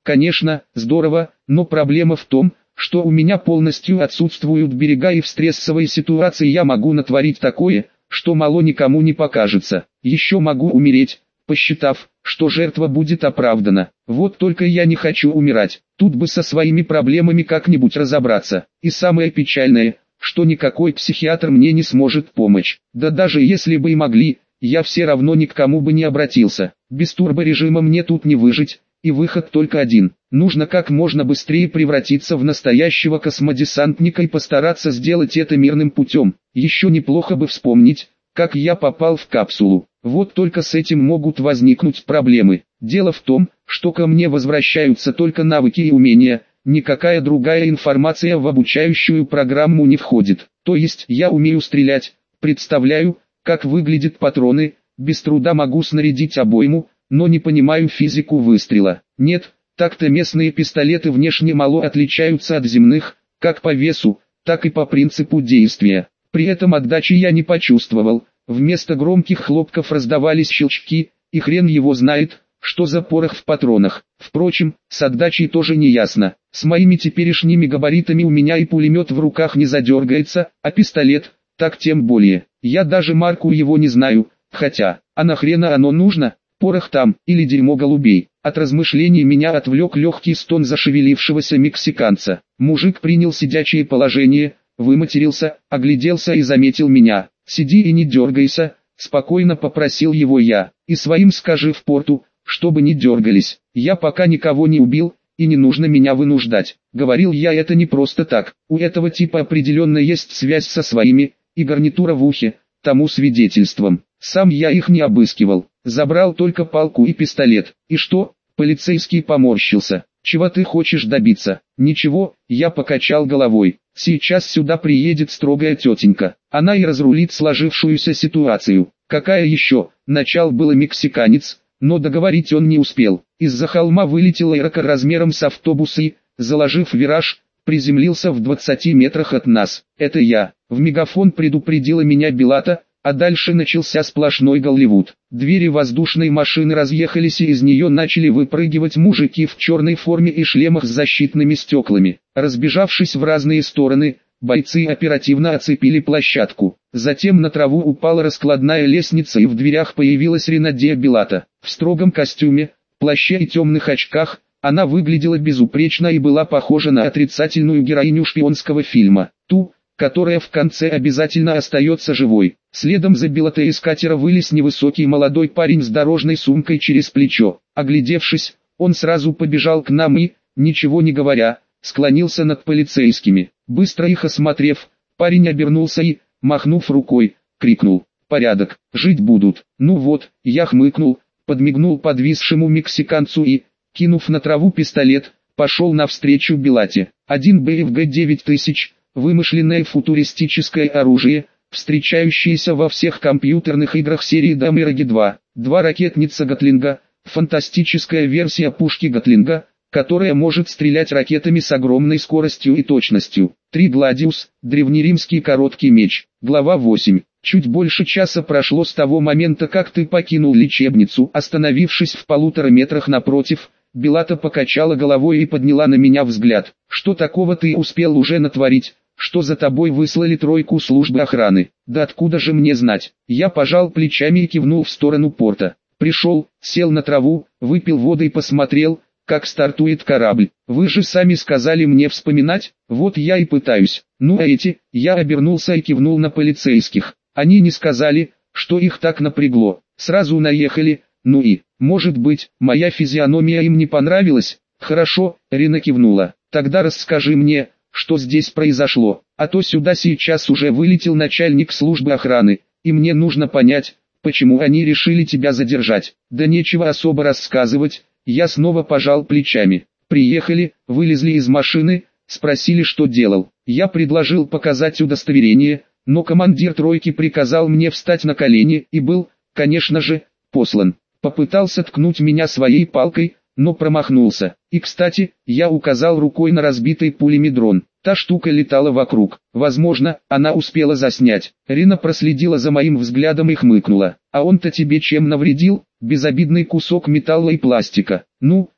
Конечно, здорово, но проблема в том, что у меня полностью отсутствуют берега, и в стрессовой ситуации я могу натворить такое, что мало никому не покажется. Еще могу умереть, посчитав, что жертва будет оправдана. Вот только я не хочу умирать. Тут бы со своими проблемами как-нибудь разобраться. И самое печальное, что никакой психиатр мне не сможет помочь. Да даже если бы и могли, я все равно ни к кому бы не обратился. Без турборежима мне тут не выжить, и выход только один. Нужно как можно быстрее превратиться в настоящего космодесантника и постараться сделать это мирным путем. Еще неплохо бы вспомнить, как я попал в капсулу. Вот только с этим могут возникнуть проблемы. Дело в том, что ко мне возвращаются только навыки и умения, никакая другая информация в обучающую программу не входит. То есть я умею стрелять, представляю, как выглядят патроны, без труда могу снарядить обойму, но не понимаю физику выстрела. Нет, так-то местные пистолеты внешне мало отличаются от земных, как по весу, так и по принципу действия. При этом отдачи я не почувствовал, вместо громких хлопков раздавались щелчки, и хрен его знает, что за порох в патронах. Впрочем, с отдачей тоже не ясно. С моими теперешними габаритами у меня и пулемет в руках не задергается, а пистолет, так тем более. Я даже марку его не знаю, хотя, а нахрена оно нужно? Порох там, или дерьмо голубей. От размышлений меня отвлек легкий стон зашевелившегося мексиканца. Мужик принял сидячее положение, выматерился, огляделся и заметил меня. «Сиди и не дергайся», — спокойно попросил его я. «И своим скажи в порту, чтобы не дергались. Я пока никого не убил, и не нужно меня вынуждать». Говорил я это не просто так. У этого типа определенно есть связь со своими, и гарнитура в ухе, тому свидетельством. Сам я их не обыскивал. Забрал только палку и пистолет. И что? Полицейский поморщился. «Чего ты хочешь добиться?» «Ничего», я покачал головой. «Сейчас сюда приедет строгая тетенька. Она и разрулит сложившуюся ситуацию». «Какая еще?» Начал было мексиканец, но договорить он не успел. Из-за холма вылетел аэрока размером с автобус и, заложив вираж, приземлился в 20 метрах от нас. «Это я». В мегафон предупредила меня Белата, а дальше начался сплошной Голливуд. Двери воздушной машины разъехались, и из нее начали выпрыгивать мужики в черной форме и шлемах с защитными стеклами. Разбежавшись в разные стороны, бойцы оперативно оцепили площадку. Затем на траву упала раскладная лестница, и в дверях появилась Ренадия Белата. В строгом костюме, плаще и темных очках, она выглядела безупречно и была похожа на отрицательную героиню шпионского фильма. Ту, которая в конце обязательно остается живой. Следом за Белатой из катера вылез невысокий молодой парень с дорожной сумкой через плечо. Оглядевшись, он сразу побежал к нам и, ничего не говоря, склонился над полицейскими. Быстро их осмотрев, парень обернулся и, махнув рукой, крикнул: «Порядок, жить будут». Ну вот, я хмыкнул, подмигнул подвисшему мексиканцу и, кинув на траву пистолет, пошел навстречу Белате. Один БФГ 9000, вымышленное футуристическое оружие, встречающееся во всех компьютерных играх серии Дамираги 2, 2 ракетница Гатлинга, фантастическая версия пушки Гатлинга, которая может стрелять ракетами с огромной скоростью и точностью. 3 Гладиус, древнеримский короткий меч. Глава 8. Чуть больше часа прошло с того момента, как ты покинул лечебницу. Остановившись в 1,5 метрах напротив, Белата покачала головой и подняла на меня взгляд. «Что такого ты успел уже натворить? Что за тобой выслали 3 службы охраны?» «Да откуда же мне знать?» Я пожал плечами и кивнул в сторону порта. Пришел, сел на траву, выпил воды и посмотрел, как стартует корабль. «Вы же сами сказали мне вспоминать, вот я и пытаюсь». «Ну а эти?» Я обернулся и кивнул на полицейских. Они не сказали, что их так напрягло. Сразу наехали. Ну и, может быть, моя физиономия им не понравилась? «Хорошо», Рина кивнула. «Тогда расскажи мне, что здесь произошло, а то сюда сейчас уже вылетел начальник службы охраны, и мне нужно понять, почему они решили тебя задержать». «Да нечего особо рассказывать», я снова пожал плечами. «Приехали, вылезли из машины, спросили, что делал. Я предложил показать удостоверение, но командир тройки приказал мне встать на колени и был, конечно же, послан. Попытался ткнуть меня своей палкой, но промахнулся. И кстати, я указал рукой на разбитый пулями дрон. Та штука летала вокруг. Возможно, она успела заснять». Рина проследила за моим взглядом и хмыкнула. «А он-то тебе чем навредил?» «Безобидный кусок металла и пластика». «Ну,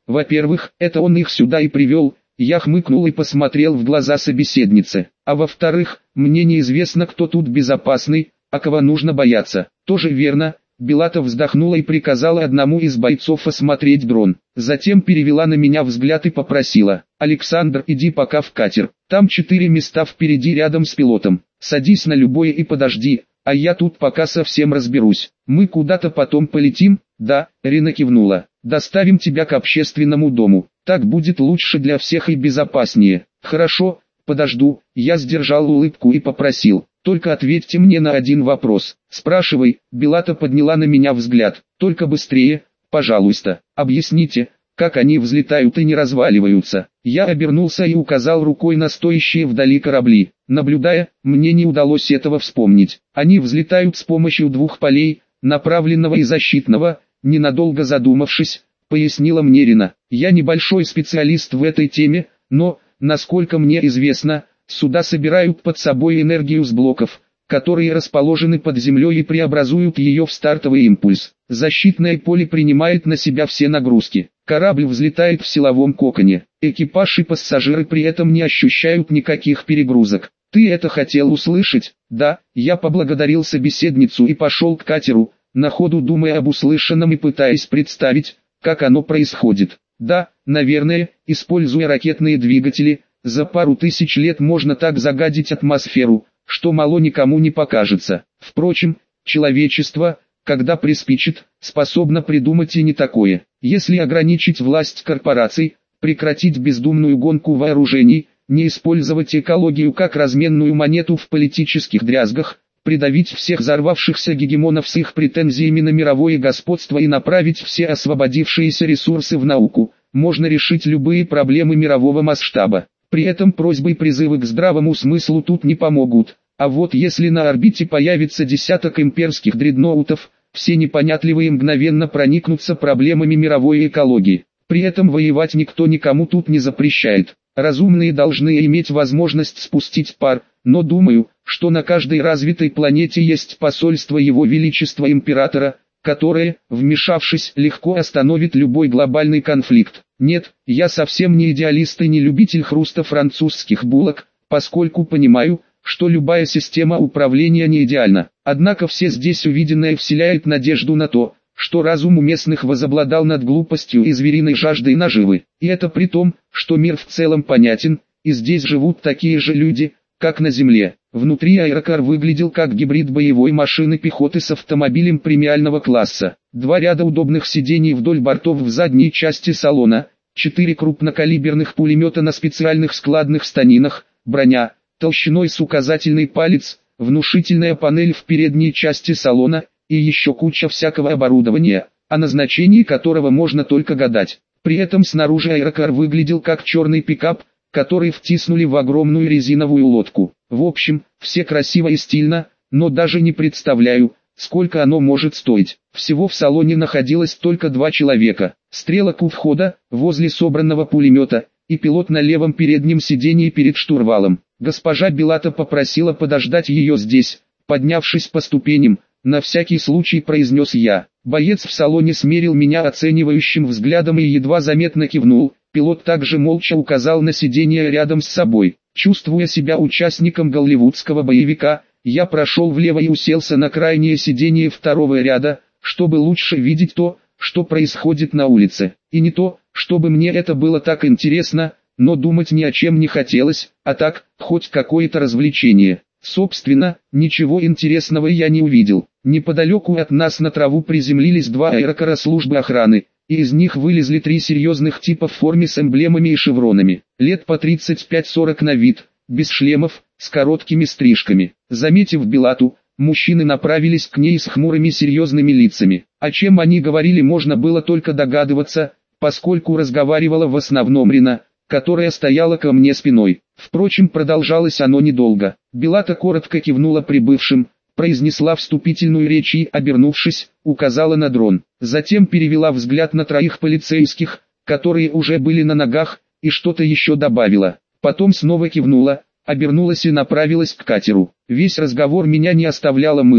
Во-первых, это он их сюда и привел, я хмыкнул и посмотрел в глаза собеседницы. А во-вторых, мне неизвестно, кто тут безопасный, а кого нужно бояться. Тоже верно. Билата вздохнула и приказала одному из бойцов осмотреть дрон. Затем перевела на меня взгляд и попросила: «Александр, иди пока в катер. Там 4 места впереди рядом с пилотом. Садись на любое и подожди, а я тут пока совсем разберусь. Мы куда-то потом полетим?» «Да», Рина кивнула. «Доставим тебя к общественному дому. Так будет лучше для всех и безопаснее». «Хорошо, подожду». Я сдержал улыбку и попросил: «Только ответьте мне на один вопрос». «Спрашивай». Билата подняла на меня взгляд. «Только быстрее, пожалуйста. Объясните, как они взлетают и не разваливаются». Я обернулся и указал рукой на стоящие вдали корабли. Наблюдая, мне не удалось этого вспомнить. Они взлетают с помощью 2 полей, направленного и защитного. Ненадолго задумавшись, пояснила мне Рина. «Я небольшой специалист в этой теме, но, насколько мне известно, суда собирают под собой энергию с блоков, которые расположены под землей и преобразуют ее в стартовый импульс. Защитное поле принимает на себя все нагрузки. Корабль взлетает в силовом коконе. Экипаж и пассажиры при этом не ощущают никаких перегрузок». «Ты это хотел услышать?» «Да». Я поблагодарил собеседницу и пошел к катеру, на ходу думая об услышанном и пытаясь представить, как оно происходит. «Да, наверное, используя ракетные двигатели, за пару тысяч лет можно так загадить атмосферу, что мало никому не покажется. Впрочем, человечество, когда приспичит, способно придумать и не такое. Если ограничить власть корпораций, прекратить бездумную гонку вооружений, не использовать экологию как разменную монету в политических дрязгах, придавить всех взорвавшихся гегемонов с их претензиями на мировое господство и направить все освободившиеся ресурсы в науку, можно решить любые проблемы мирового масштаба. При этом просьбы и призывы к здравому смыслу тут не помогут. А вот если на орбите появится десяток имперских дредноутов, все непонятливые мгновенно проникнутся проблемами мировой экологии. При этом воевать никто никому тут не запрещает. Разумные должны иметь возможность спустить пар, но думаю, что на каждой развитой планете есть посольство Его Величества Императора, которое, вмешавшись, легко остановит любой глобальный конфликт. Нет, я совсем не идеалист и не любитель хруста французских булок, поскольку понимаю, что любая система управления не идеальна. Однако все здесь увиденное вселяет надежду на то, что разум у местных возобладал над глупостью и звериной жаждой наживы. И это при том, что мир в целом понятен, и здесь живут такие же люди, как на Земле. Внутри аэрокар выглядел как гибрид боевой машины пехоты с автомобилем премиального класса. 2 ряда удобных сидений вдоль бортов в задней части салона, 4 крупнокалиберных пулемета на специальных складных станинах, броня, толщиной с указательный палец, внушительная панель в передней части салона, и еще куча всякого оборудования, о назначении которого можно только гадать. При этом снаружи аэрокар выглядел как черный пикап, который втиснули в огромную резиновую лодку. В общем, все красиво и стильно, но даже не представляю, сколько оно может стоить. Всего в салоне находилось только 2 человека. Стрелок у входа, возле собранного пулемета, и пилот на левом переднем сидении перед штурвалом. Госпожа Билата попросила подождать ее здесь. Поднявшись по ступеням, на всякий случай произнес я. Боец в салоне смерил меня оценивающим взглядом и едва заметно кивнул. Пилот также молча указал на сиденье рядом с собой. Чувствуя себя участником голливудского боевика, я прошел влево и уселся на крайнее сиденье 2-го ряда, чтобы лучше видеть то, что происходит на улице. И не то, чтобы мне это было так интересно, но думать ни о чем не хотелось, а так, хоть какое-то развлечение. Собственно, ничего интересного я не увидел. Неподалеку от нас на траву приземлились 2 аэрокара службы охраны, и из них вылезли 3 серьезных типа в форме с эмблемами и шевронами. Лет по 35-40 на вид, без шлемов, с короткими стрижками. Заметив Билату, мужчины направились к ней с хмурыми серьезными лицами. О чем они говорили, можно было только догадываться, поскольку разговаривала в основном Рина, которая стояла ко мне спиной. Впрочем, продолжалось оно недолго. Билата коротко кивнула прибывшим, произнесла вступительную речь и, обернувшись, указала на дрон. Затем перевела взгляд на 3 полицейских, которые уже были на ногах, и что-то еще добавила. Потом снова кивнула, обернулась и направилась к катеру. Весь разговор меня не оставляла мысль,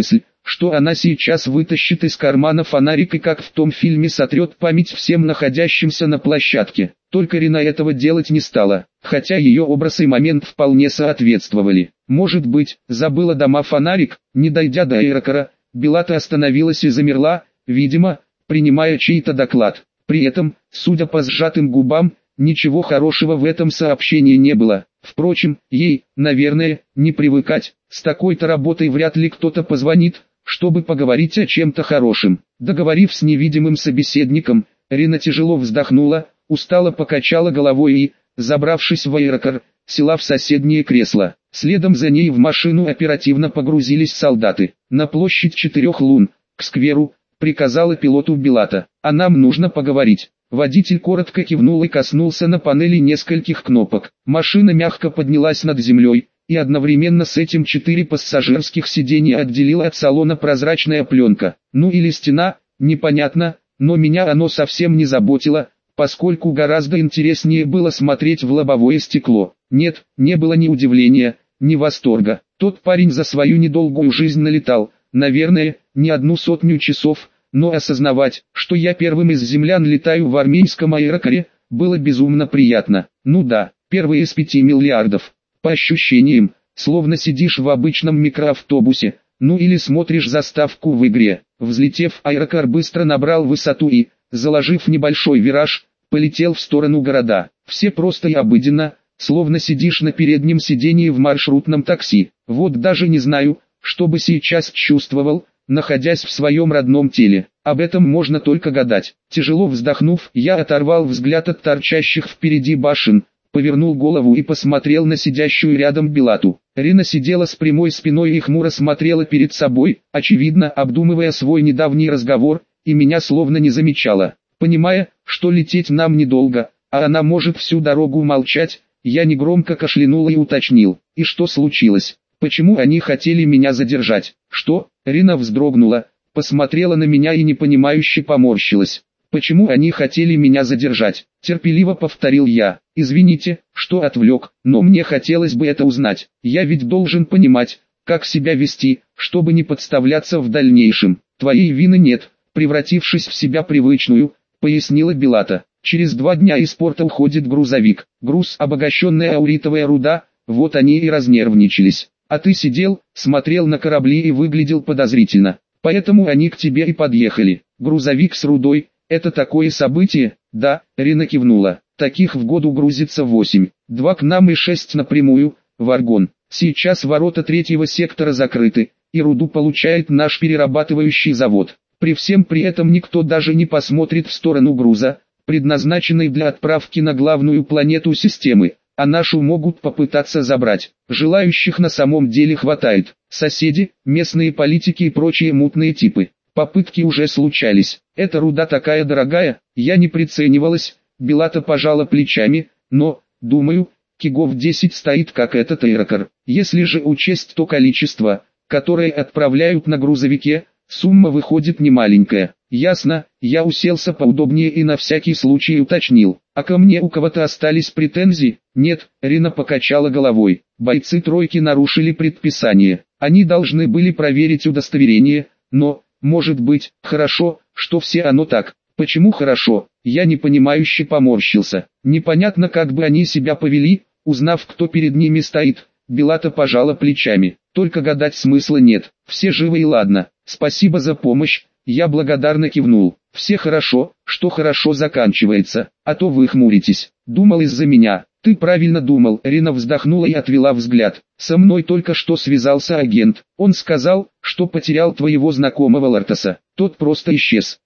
что она сейчас вытащит из кармана фонарик и как в том фильме сотрет память всем находящимся на площадке. Только Рина этого делать не стала, хотя ее образ и момент вполне соответствовали. Может быть, забыла дома фонарик. Не дойдя до аэрокара, Белата остановилась и замерла, видимо, принимая чей-то доклад. При этом, судя по сжатым губам, ничего хорошего в этом сообщении не было. Впрочем, ей, наверное, не привыкать. С такой-то работой вряд ли кто-то позвонит, чтобы поговорить о чем-то хорошем. Договорив с невидимым собеседником, Рина тяжело вздохнула, устало покачала головой и, забравшись в аэрокар, села в соседнее кресло. Следом за ней в машину оперативно погрузились солдаты. На площадь 4 лун, к скверу, приказала пилоту Белата. «А нам нужно поговорить». Водитель коротко кивнул и коснулся на панели нескольких кнопок. Машина мягко поднялась над землей, и одновременно с этим 4 пассажирских сиденья отделила от салона прозрачная пленка. Ну или стена, непонятно, но меня оно совсем не заботило, поскольку гораздо интереснее было смотреть в лобовое стекло. Нет, не было ни удивления, ни восторга. Тот парень за свою недолгую жизнь налетал, наверное, не 100 часов, но осознавать, что я первым из землян летаю в армейском аэрокаре, было безумно приятно. Ну да, первый из 5 миллиардов. По ощущениям, словно сидишь в обычном микроавтобусе, ну или смотришь заставку в игре. Взлетев, аэрокар быстро набрал высоту и, заложив небольшой вираж, полетел в сторону города. Все просто и обыденно, словно сидишь на переднем сидении в маршрутном такси. Вот даже не знаю, что бы сейчас чувствовал, находясь в своем родном теле. Об этом можно только гадать. Тяжело вздохнув, я оторвал взгляд от торчащих впереди башен, повернул голову и посмотрел на сидящую рядом Белату. Рина сидела с прямой спиной и хмуро смотрела перед собой, очевидно обдумывая свой недавний разговор, и меня словно не замечала. Понимая, что лететь нам недолго, а она может всю дорогу молчать, я негромко кашлянул и уточнил: «И что случилось? Почему они хотели меня задержать?» «Что?» Рина вздрогнула, посмотрела на меня и непонимающе поморщилась. «Почему они хотели меня задержать?» Терпеливо повторил я. «Извините, что отвлек, но мне хотелось бы это узнать. Я ведь должен понимать, как себя вести, чтобы не подставляться в дальнейшем. Твоей вины нет», превратившись в себя привычную, пояснила Белата. «Через 2 дня из порта уходит грузовик. Груз — обогащенная ауритовая руда, вот они и разнервничались. А ты сидел, смотрел на корабли и выглядел подозрительно. Поэтому они к тебе и подъехали. Грузовик с рудой — это такое событие?» «Да», Рина кивнула. «Таких в году грузится 8. 2 к нам и 6 напрямую, в Аргон. Сейчас ворота 3-го сектора закрыты, и руду получает наш перерабатывающий завод. При всем при этом никто даже не посмотрит в сторону груза, предназначенной для отправки на главную планету системы, а нашу могут попытаться забрать. Желающих на самом деле хватает. Соседи, местные политики и прочие мутные типы. Попытки уже случались. Эта руда такая дорогая, я не приценивалась». Белата пожала плечами, «но, думаю, кигов 10 стоит как этот аэрокар. Если же учесть то количество, которое отправляют на грузовике, сумма выходит немаленькая». «Ясно», я уселся поудобнее и на всякий случай уточнил: «А ко мне у кого-то остались претензии?» «Нет», Рина покачала головой. «Бойцы тройки нарушили предписание. Они должны были проверить удостоверение, но, может быть, хорошо, что все оно так». «Почему хорошо?» Я непонимающе поморщился. «Непонятно, как бы они себя повели, узнав, кто перед ними стоит». Белата пожала плечами. «Только гадать смысла нет. Все живы и ладно. Спасибо за помощь». Я благодарно кивнул. «Все хорошо, что хорошо заканчивается, а то вы хмуритесь. Думал из-за меня». «Ты правильно думал», Рина вздохнула и отвела взгляд. «Со мной только что связался агент. Он сказал, что потерял твоего знакомого Лартаса. Тот просто исчез.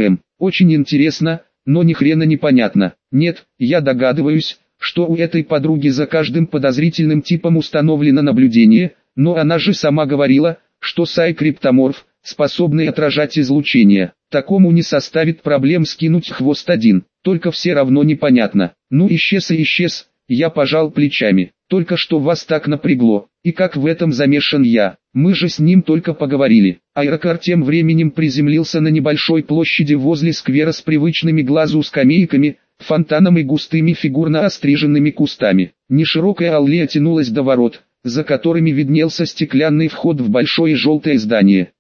Очень интересно, но ни хрена не понятно. Нет, я догадываюсь, что у этой подруги за каждым подозрительным типом установлено наблюдение, но она же сама говорила, что Сай-криптоморф, способный отражать излучение. Такому не составит проблем скинуть хвост один, только все равно непонятно». «Ну исчез и исчез», я пожал плечами. «Только что вас так напрягло, и как в этом замешан я? Мы же с ним только поговорили». Аэрокар тем временем приземлился на небольшой площади возле сквера с привычными глазу скамейками, фонтаном и густыми фигурно остриженными кустами. Неширокая аллея тянулась до ворот, за которыми виднелся стеклянный вход в большое желтое здание.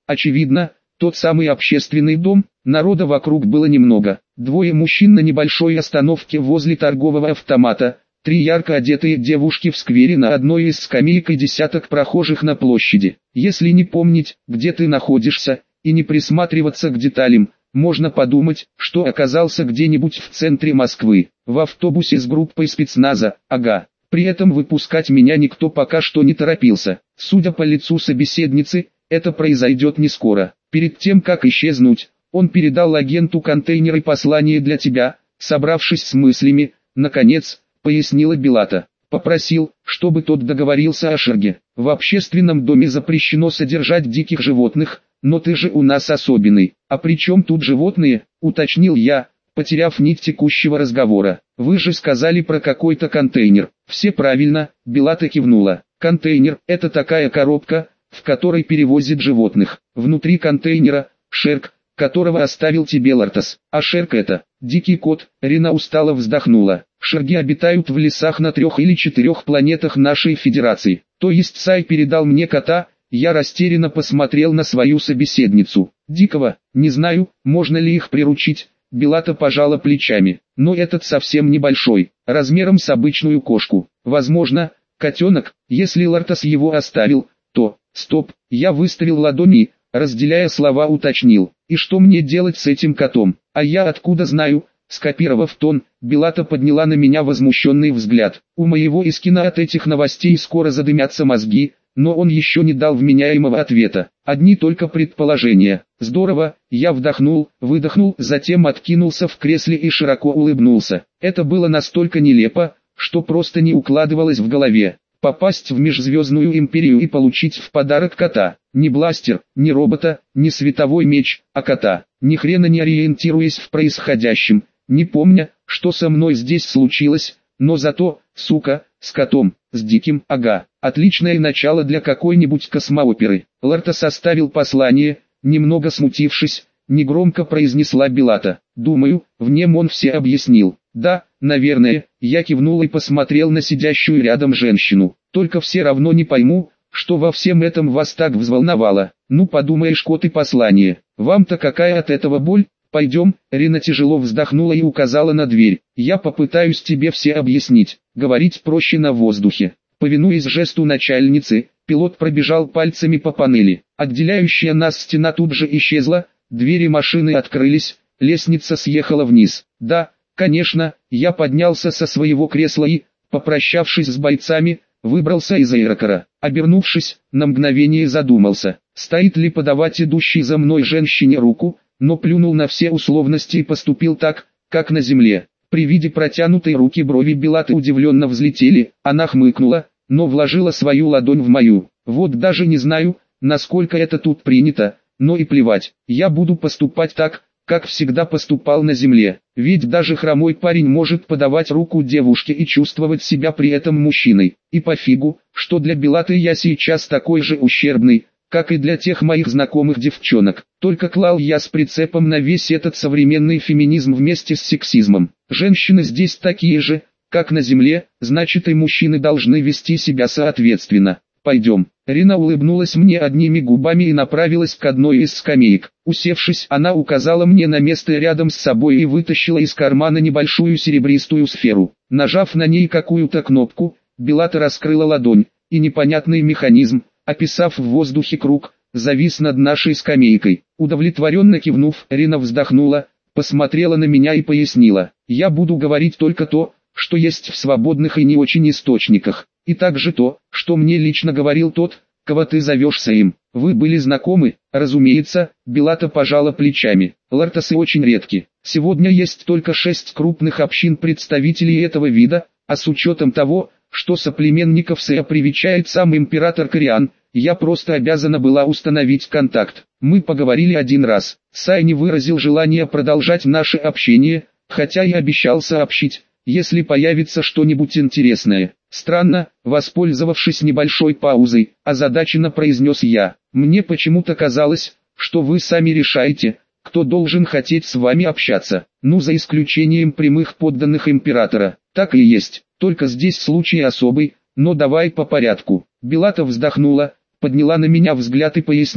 Очевидно, тот самый общественный дом. Народа вокруг было немного. Двое мужчин на небольшой остановке возле торгового автомата, 3 ярко одетые девушки в сквере, на одной из скамеек и десяток прохожих на площади. Если не помнить, где ты находишься, и не присматриваться к деталям, можно подумать, что оказался где-нибудь в центре Москвы, в автобусе с группой спецназа, ага. При этом выпускать меня никто пока что не торопился. Судя по лицу собеседницы, это произойдет не скоро. Перед тем, как исчезнуть, он передал агенту контейнеры послание для тебя. Собравшись с мыслями, наконец, пояснила Белата. Попросил, чтобы тот договорился о Шерге. В общественном доме запрещено содержать диких животных, но ты же у нас особенный. А при чем тут животные, уточнил я, потеряв нить текущего разговора. Вы же сказали про какой-то контейнер. Все правильно, Белата кивнула. Контейнер – это такая коробка, в которой перевозят животных. Внутри контейнера – Шерг, которого оставил тебе Лартас. А Шерг это дикий кот. Рина устало вздохнула. Шерги обитают в лесах на 3 или 4 планетах нашей Федерации. То есть Сай передал мне кота. Я растерянно посмотрел на свою собеседницу. Дикого, не знаю, можно ли их приручить. Белата пожала плечами. Но этот совсем небольшой, размером с обычную кошку. Возможно, котенок, если Лартас его оставил, то... Стоп, я выставил ладони, разделяя слова, уточнил. И что мне делать с этим котом? А я откуда знаю? Скопировав тон, Белата подняла на меня возмущенный взгляд. У моего Искина от этих новостей скоро задымятся мозги, но он еще не дал вменяемого ответа. Одни только предположения. Здорово, я вдохнул, выдохнул, затем откинулся в кресле и широко улыбнулся. Это было настолько нелепо, что просто не укладывалось в голове. Попасть в межзвездную империю и получить в подарок кота. Не бластер, не робота, не световой меч, а кота. Ни хрена не ориентируясь в происходящем, не помня, что со мной здесь случилось, но зато, сука, с котом, с диким, ага. Отличное начало для какой-нибудь космооперы. Ларта составил послание, немного смутившись, негромко произнесла Белата. Думаю, в нем он все объяснил. Да, наверное, я кивнул и посмотрел на сидящую рядом женщину. Только все равно не пойму, что во всем этом вас так взволновало. Ну подумаешь, кот и послание. Вам-то какая от этого боль? Пойдем, Рина тяжело вздохнула и указала на дверь. Я попытаюсь тебе все объяснить. Говорить проще на воздухе. Повинуясь жесту начальницы, пилот пробежал пальцами по панели. Отделяющая нас стена тут же исчезла, двери машины открылись, лестница съехала вниз. Да, конечно, я поднялся со своего кресла и, попрощавшись с бойцами, выбрался из аэрокара. Обернувшись, на мгновение задумался, стоит ли подавать идущей за мной женщине руку, но плюнул на все условности и поступил так, как на земле. При виде протянутой руки брови Белаты удивленно взлетели, она хмыкнула, но вложила свою ладонь в мою. Вот даже не знаю, насколько это тут принято, но и плевать, я буду поступать так, как всегда поступал на земле. Ведь даже хромой парень может подавать руку девушке и чувствовать себя при этом мужчиной. И пофигу, что для Белаты я сейчас такой же ущербный, как и для тех моих знакомых девчонок. Только клал я с прицепом на весь этот современный феминизм вместе с сексизмом. Женщины здесь такие же, как на земле, значит и мужчины должны вести себя соответственно. Пойдем. Рина улыбнулась мне одними губами и направилась к одной из скамеек. Усевшись, она указала мне на место рядом с собой и вытащила из кармана небольшую серебристую сферу. Нажав на ней какую-то кнопку, Белата раскрыла ладонь, и непонятный механизм, описав в воздухе круг, завис над нашей скамейкой. Удовлетворенно кивнув, Рина вздохнула, посмотрела на меня и пояснила: «Я буду говорить только то, что есть в свободных и не очень источниках, и также то, что мне лично говорил тот, кого ты зовешься им. Вы были знакомы?» «Разумеется», Белата пожала плечами. «Лартасы очень редки. Сегодня есть только 6 крупных общин представителей этого вида, а с учетом того, что соплеменников Сея привечает сам император Кориан, я просто обязана была установить контакт. Мы поговорили один раз. Сай не выразил желания продолжать наше общение, хотя и обещал сообщить, если появится что-нибудь интересное. Странно, воспользовавшись небольшой паузой, озадаченно произнес я. Мне почему-то казалось, что вы сами решаете, кто должен хотеть с вами общаться. Ну, за исключением прямых подданных императора. Так и есть, только здесь случай особый, но давай по порядку. Белата вздохнула, подняла на меня взгляд и пояснила.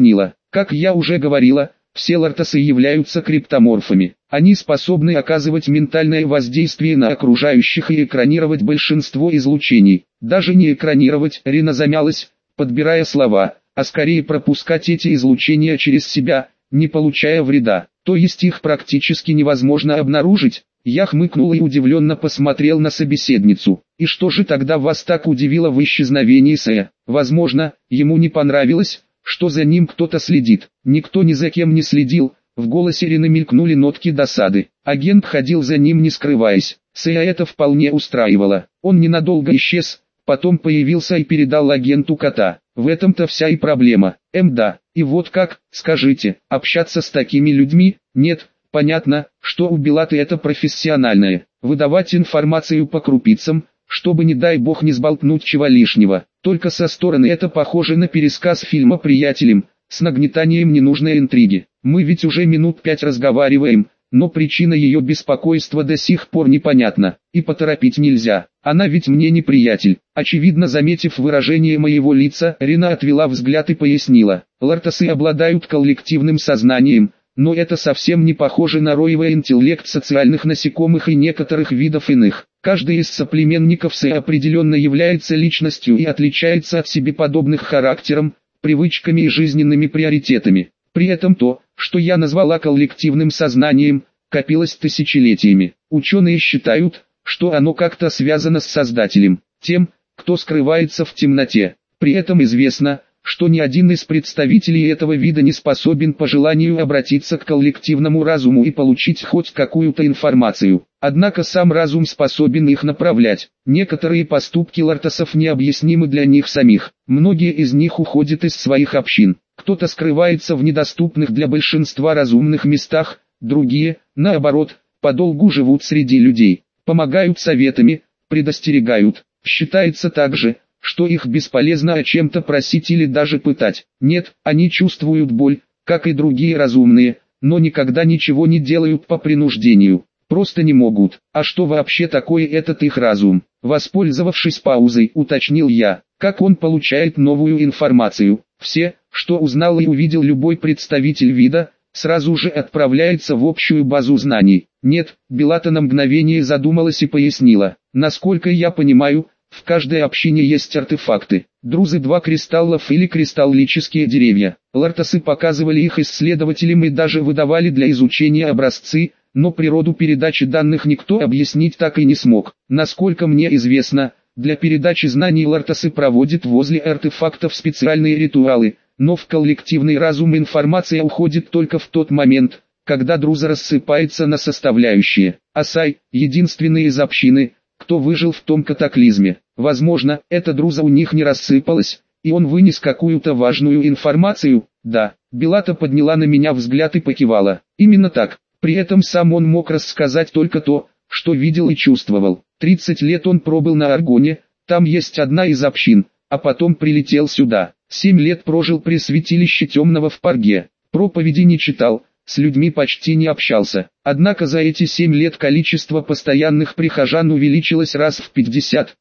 Как я уже говорила, все лортосы являются криптоморфами. Они способны оказывать ментальное воздействие на окружающих и экранировать большинство излучений. Даже не экранировать, Рина замялась, подбирая слова, а скорее пропускать эти излучения через себя, не получая вреда. То есть их практически невозможно обнаружить. Я хмыкнул и удивленно посмотрел на собеседницу. И что же тогда вас так удивило в исчезновении Сэя? Возможно, ему не понравилось, что за ним кто-то следит. Никто ни за кем не следил. В голосе Рины мелькнули нотки досады. Агент ходил за ним не скрываясь. Сэя это вполне устраивало. Он ненадолго исчез, потом появился и передал агенту кота. В этом-то вся и проблема. Да. И вот как, скажите, общаться с такими людьми? Нет. Понятно, что у Беллаты это профессиональное. Выдавать информацию по крупицам, чтобы не дай бог не сболтнуть чего лишнего. Только со стороны это похоже на пересказ фильма «Приятелям», с нагнетанием ненужной интриги. Мы ведь уже минут 5 разговариваем, но причина ее беспокойства до сих пор непонятна. И поторопить нельзя. Она ведь мне не приятель. Очевидно, заметив выражение моего лица, Рина отвела взгляд и пояснила. Лортосы обладают коллективным сознанием, но это совсем не похоже на роевый интеллект социальных насекомых и некоторых видов иных. Каждый из соплеменников Сэя определенно является личностью и отличается от себе подобных характером, привычками и жизненными приоритетами. При этом то, что я назвала коллективным сознанием, копилось тысячелетиями. Ученые считают, что оно как-то связано с Создателем, тем, кто скрывается в темноте. При этом известно, что ни один из представителей этого вида не способен по желанию обратиться к коллективному разуму и получить хоть какую-то информацию. Однако сам разум способен их направлять. Некоторые поступки лортосов необъяснимы для них самих. Многие из них уходят из своих общин. Кто-то скрывается в недоступных для большинства разумных местах, другие, наоборот, подолгу живут среди людей. Помогают советами, предостерегают. Считается также, что их бесполезно о чем-то просить или даже пытать. Нет, они чувствуют боль, как и другие разумные, но никогда ничего не делают по принуждению. Просто не могут. А что вообще такое этот их разум? Воспользовавшись паузой, уточнил я, как он получает новую информацию. Все, что узнал и увидел любой представитель вида, сразу же отправляется в общую базу знаний. Нет, Беллата на мгновение задумалась и пояснила. Насколько я понимаю, в каждой общине есть артефакты. Друзы, 2 кристаллов или кристаллические деревья. Лортосы показывали их исследователям и даже выдавали для изучения образцы, но природу передачи данных никто объяснить так и не смог. Насколько мне известно, для передачи знаний лортосы проводят возле артефактов специальные ритуалы, но в коллективный разум информация уходит только в тот момент, когда друза рассыпается на составляющие. Асай – единственный из общины, кто выжил в том катаклизме. Возможно, эта друза у них не рассыпалась, и он вынес какую-то важную информацию. Да, Беллата подняла на меня взгляд и покивала. Именно так. При этом сам он мог рассказать только то, что видел и чувствовал. 30 лет он пробыл на Аргоне, там есть одна из общин, а потом прилетел сюда. 7 лет прожил при святилище Темного в Парге. Проповеди не читал, с людьми почти не общался. Однако за эти 7 лет количество постоянных прихожан увеличилось раз в 50.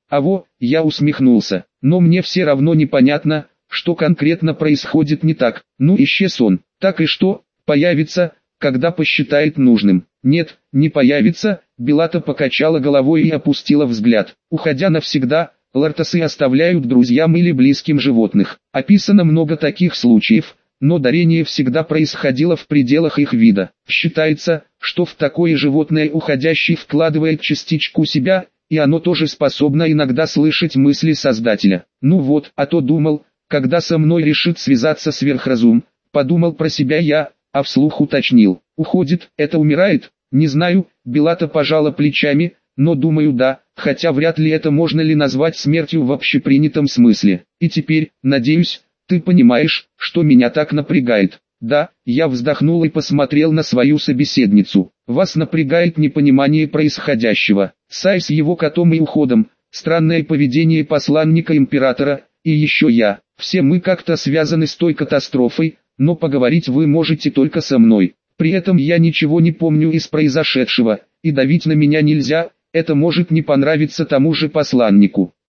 Я усмехнулся. Но мне все равно непонятно, что конкретно происходит не так. Исчез он. Так и что, появится, когда посчитает нужным. Нет, не появится. Беллата покачала головой и опустила взгляд. Уходя навсегда, лортосы оставляют друзьям или близким животных. Описано много таких случаев, но дарение всегда происходило в пределах их вида. Считается, что в такое животное уходящий вкладывает частичку себя, и оно тоже способно иногда слышать мысли Создателя. А то думал, когда со мной решит связаться сверхразум, подумал про себя я, а вслух уточнил. Уходит, это умирает? Не знаю, Беллата пожала плечами, но думаю да, хотя вряд ли это можно ли назвать смертью в общепринятом смысле. И теперь, надеюсь, ты понимаешь, что меня так напрягает. Да, я вздохнул и посмотрел на свою собеседницу. Вас напрягает непонимание происходящего. Сай с его котом и уходом, странное поведение посланника императора, и еще я. Все мы как-то связаны с той катастрофой, но поговорить вы можете только со мной. При этом я ничего не помню из произошедшего, и давить на меня нельзя, это может не понравиться тому же посланнику.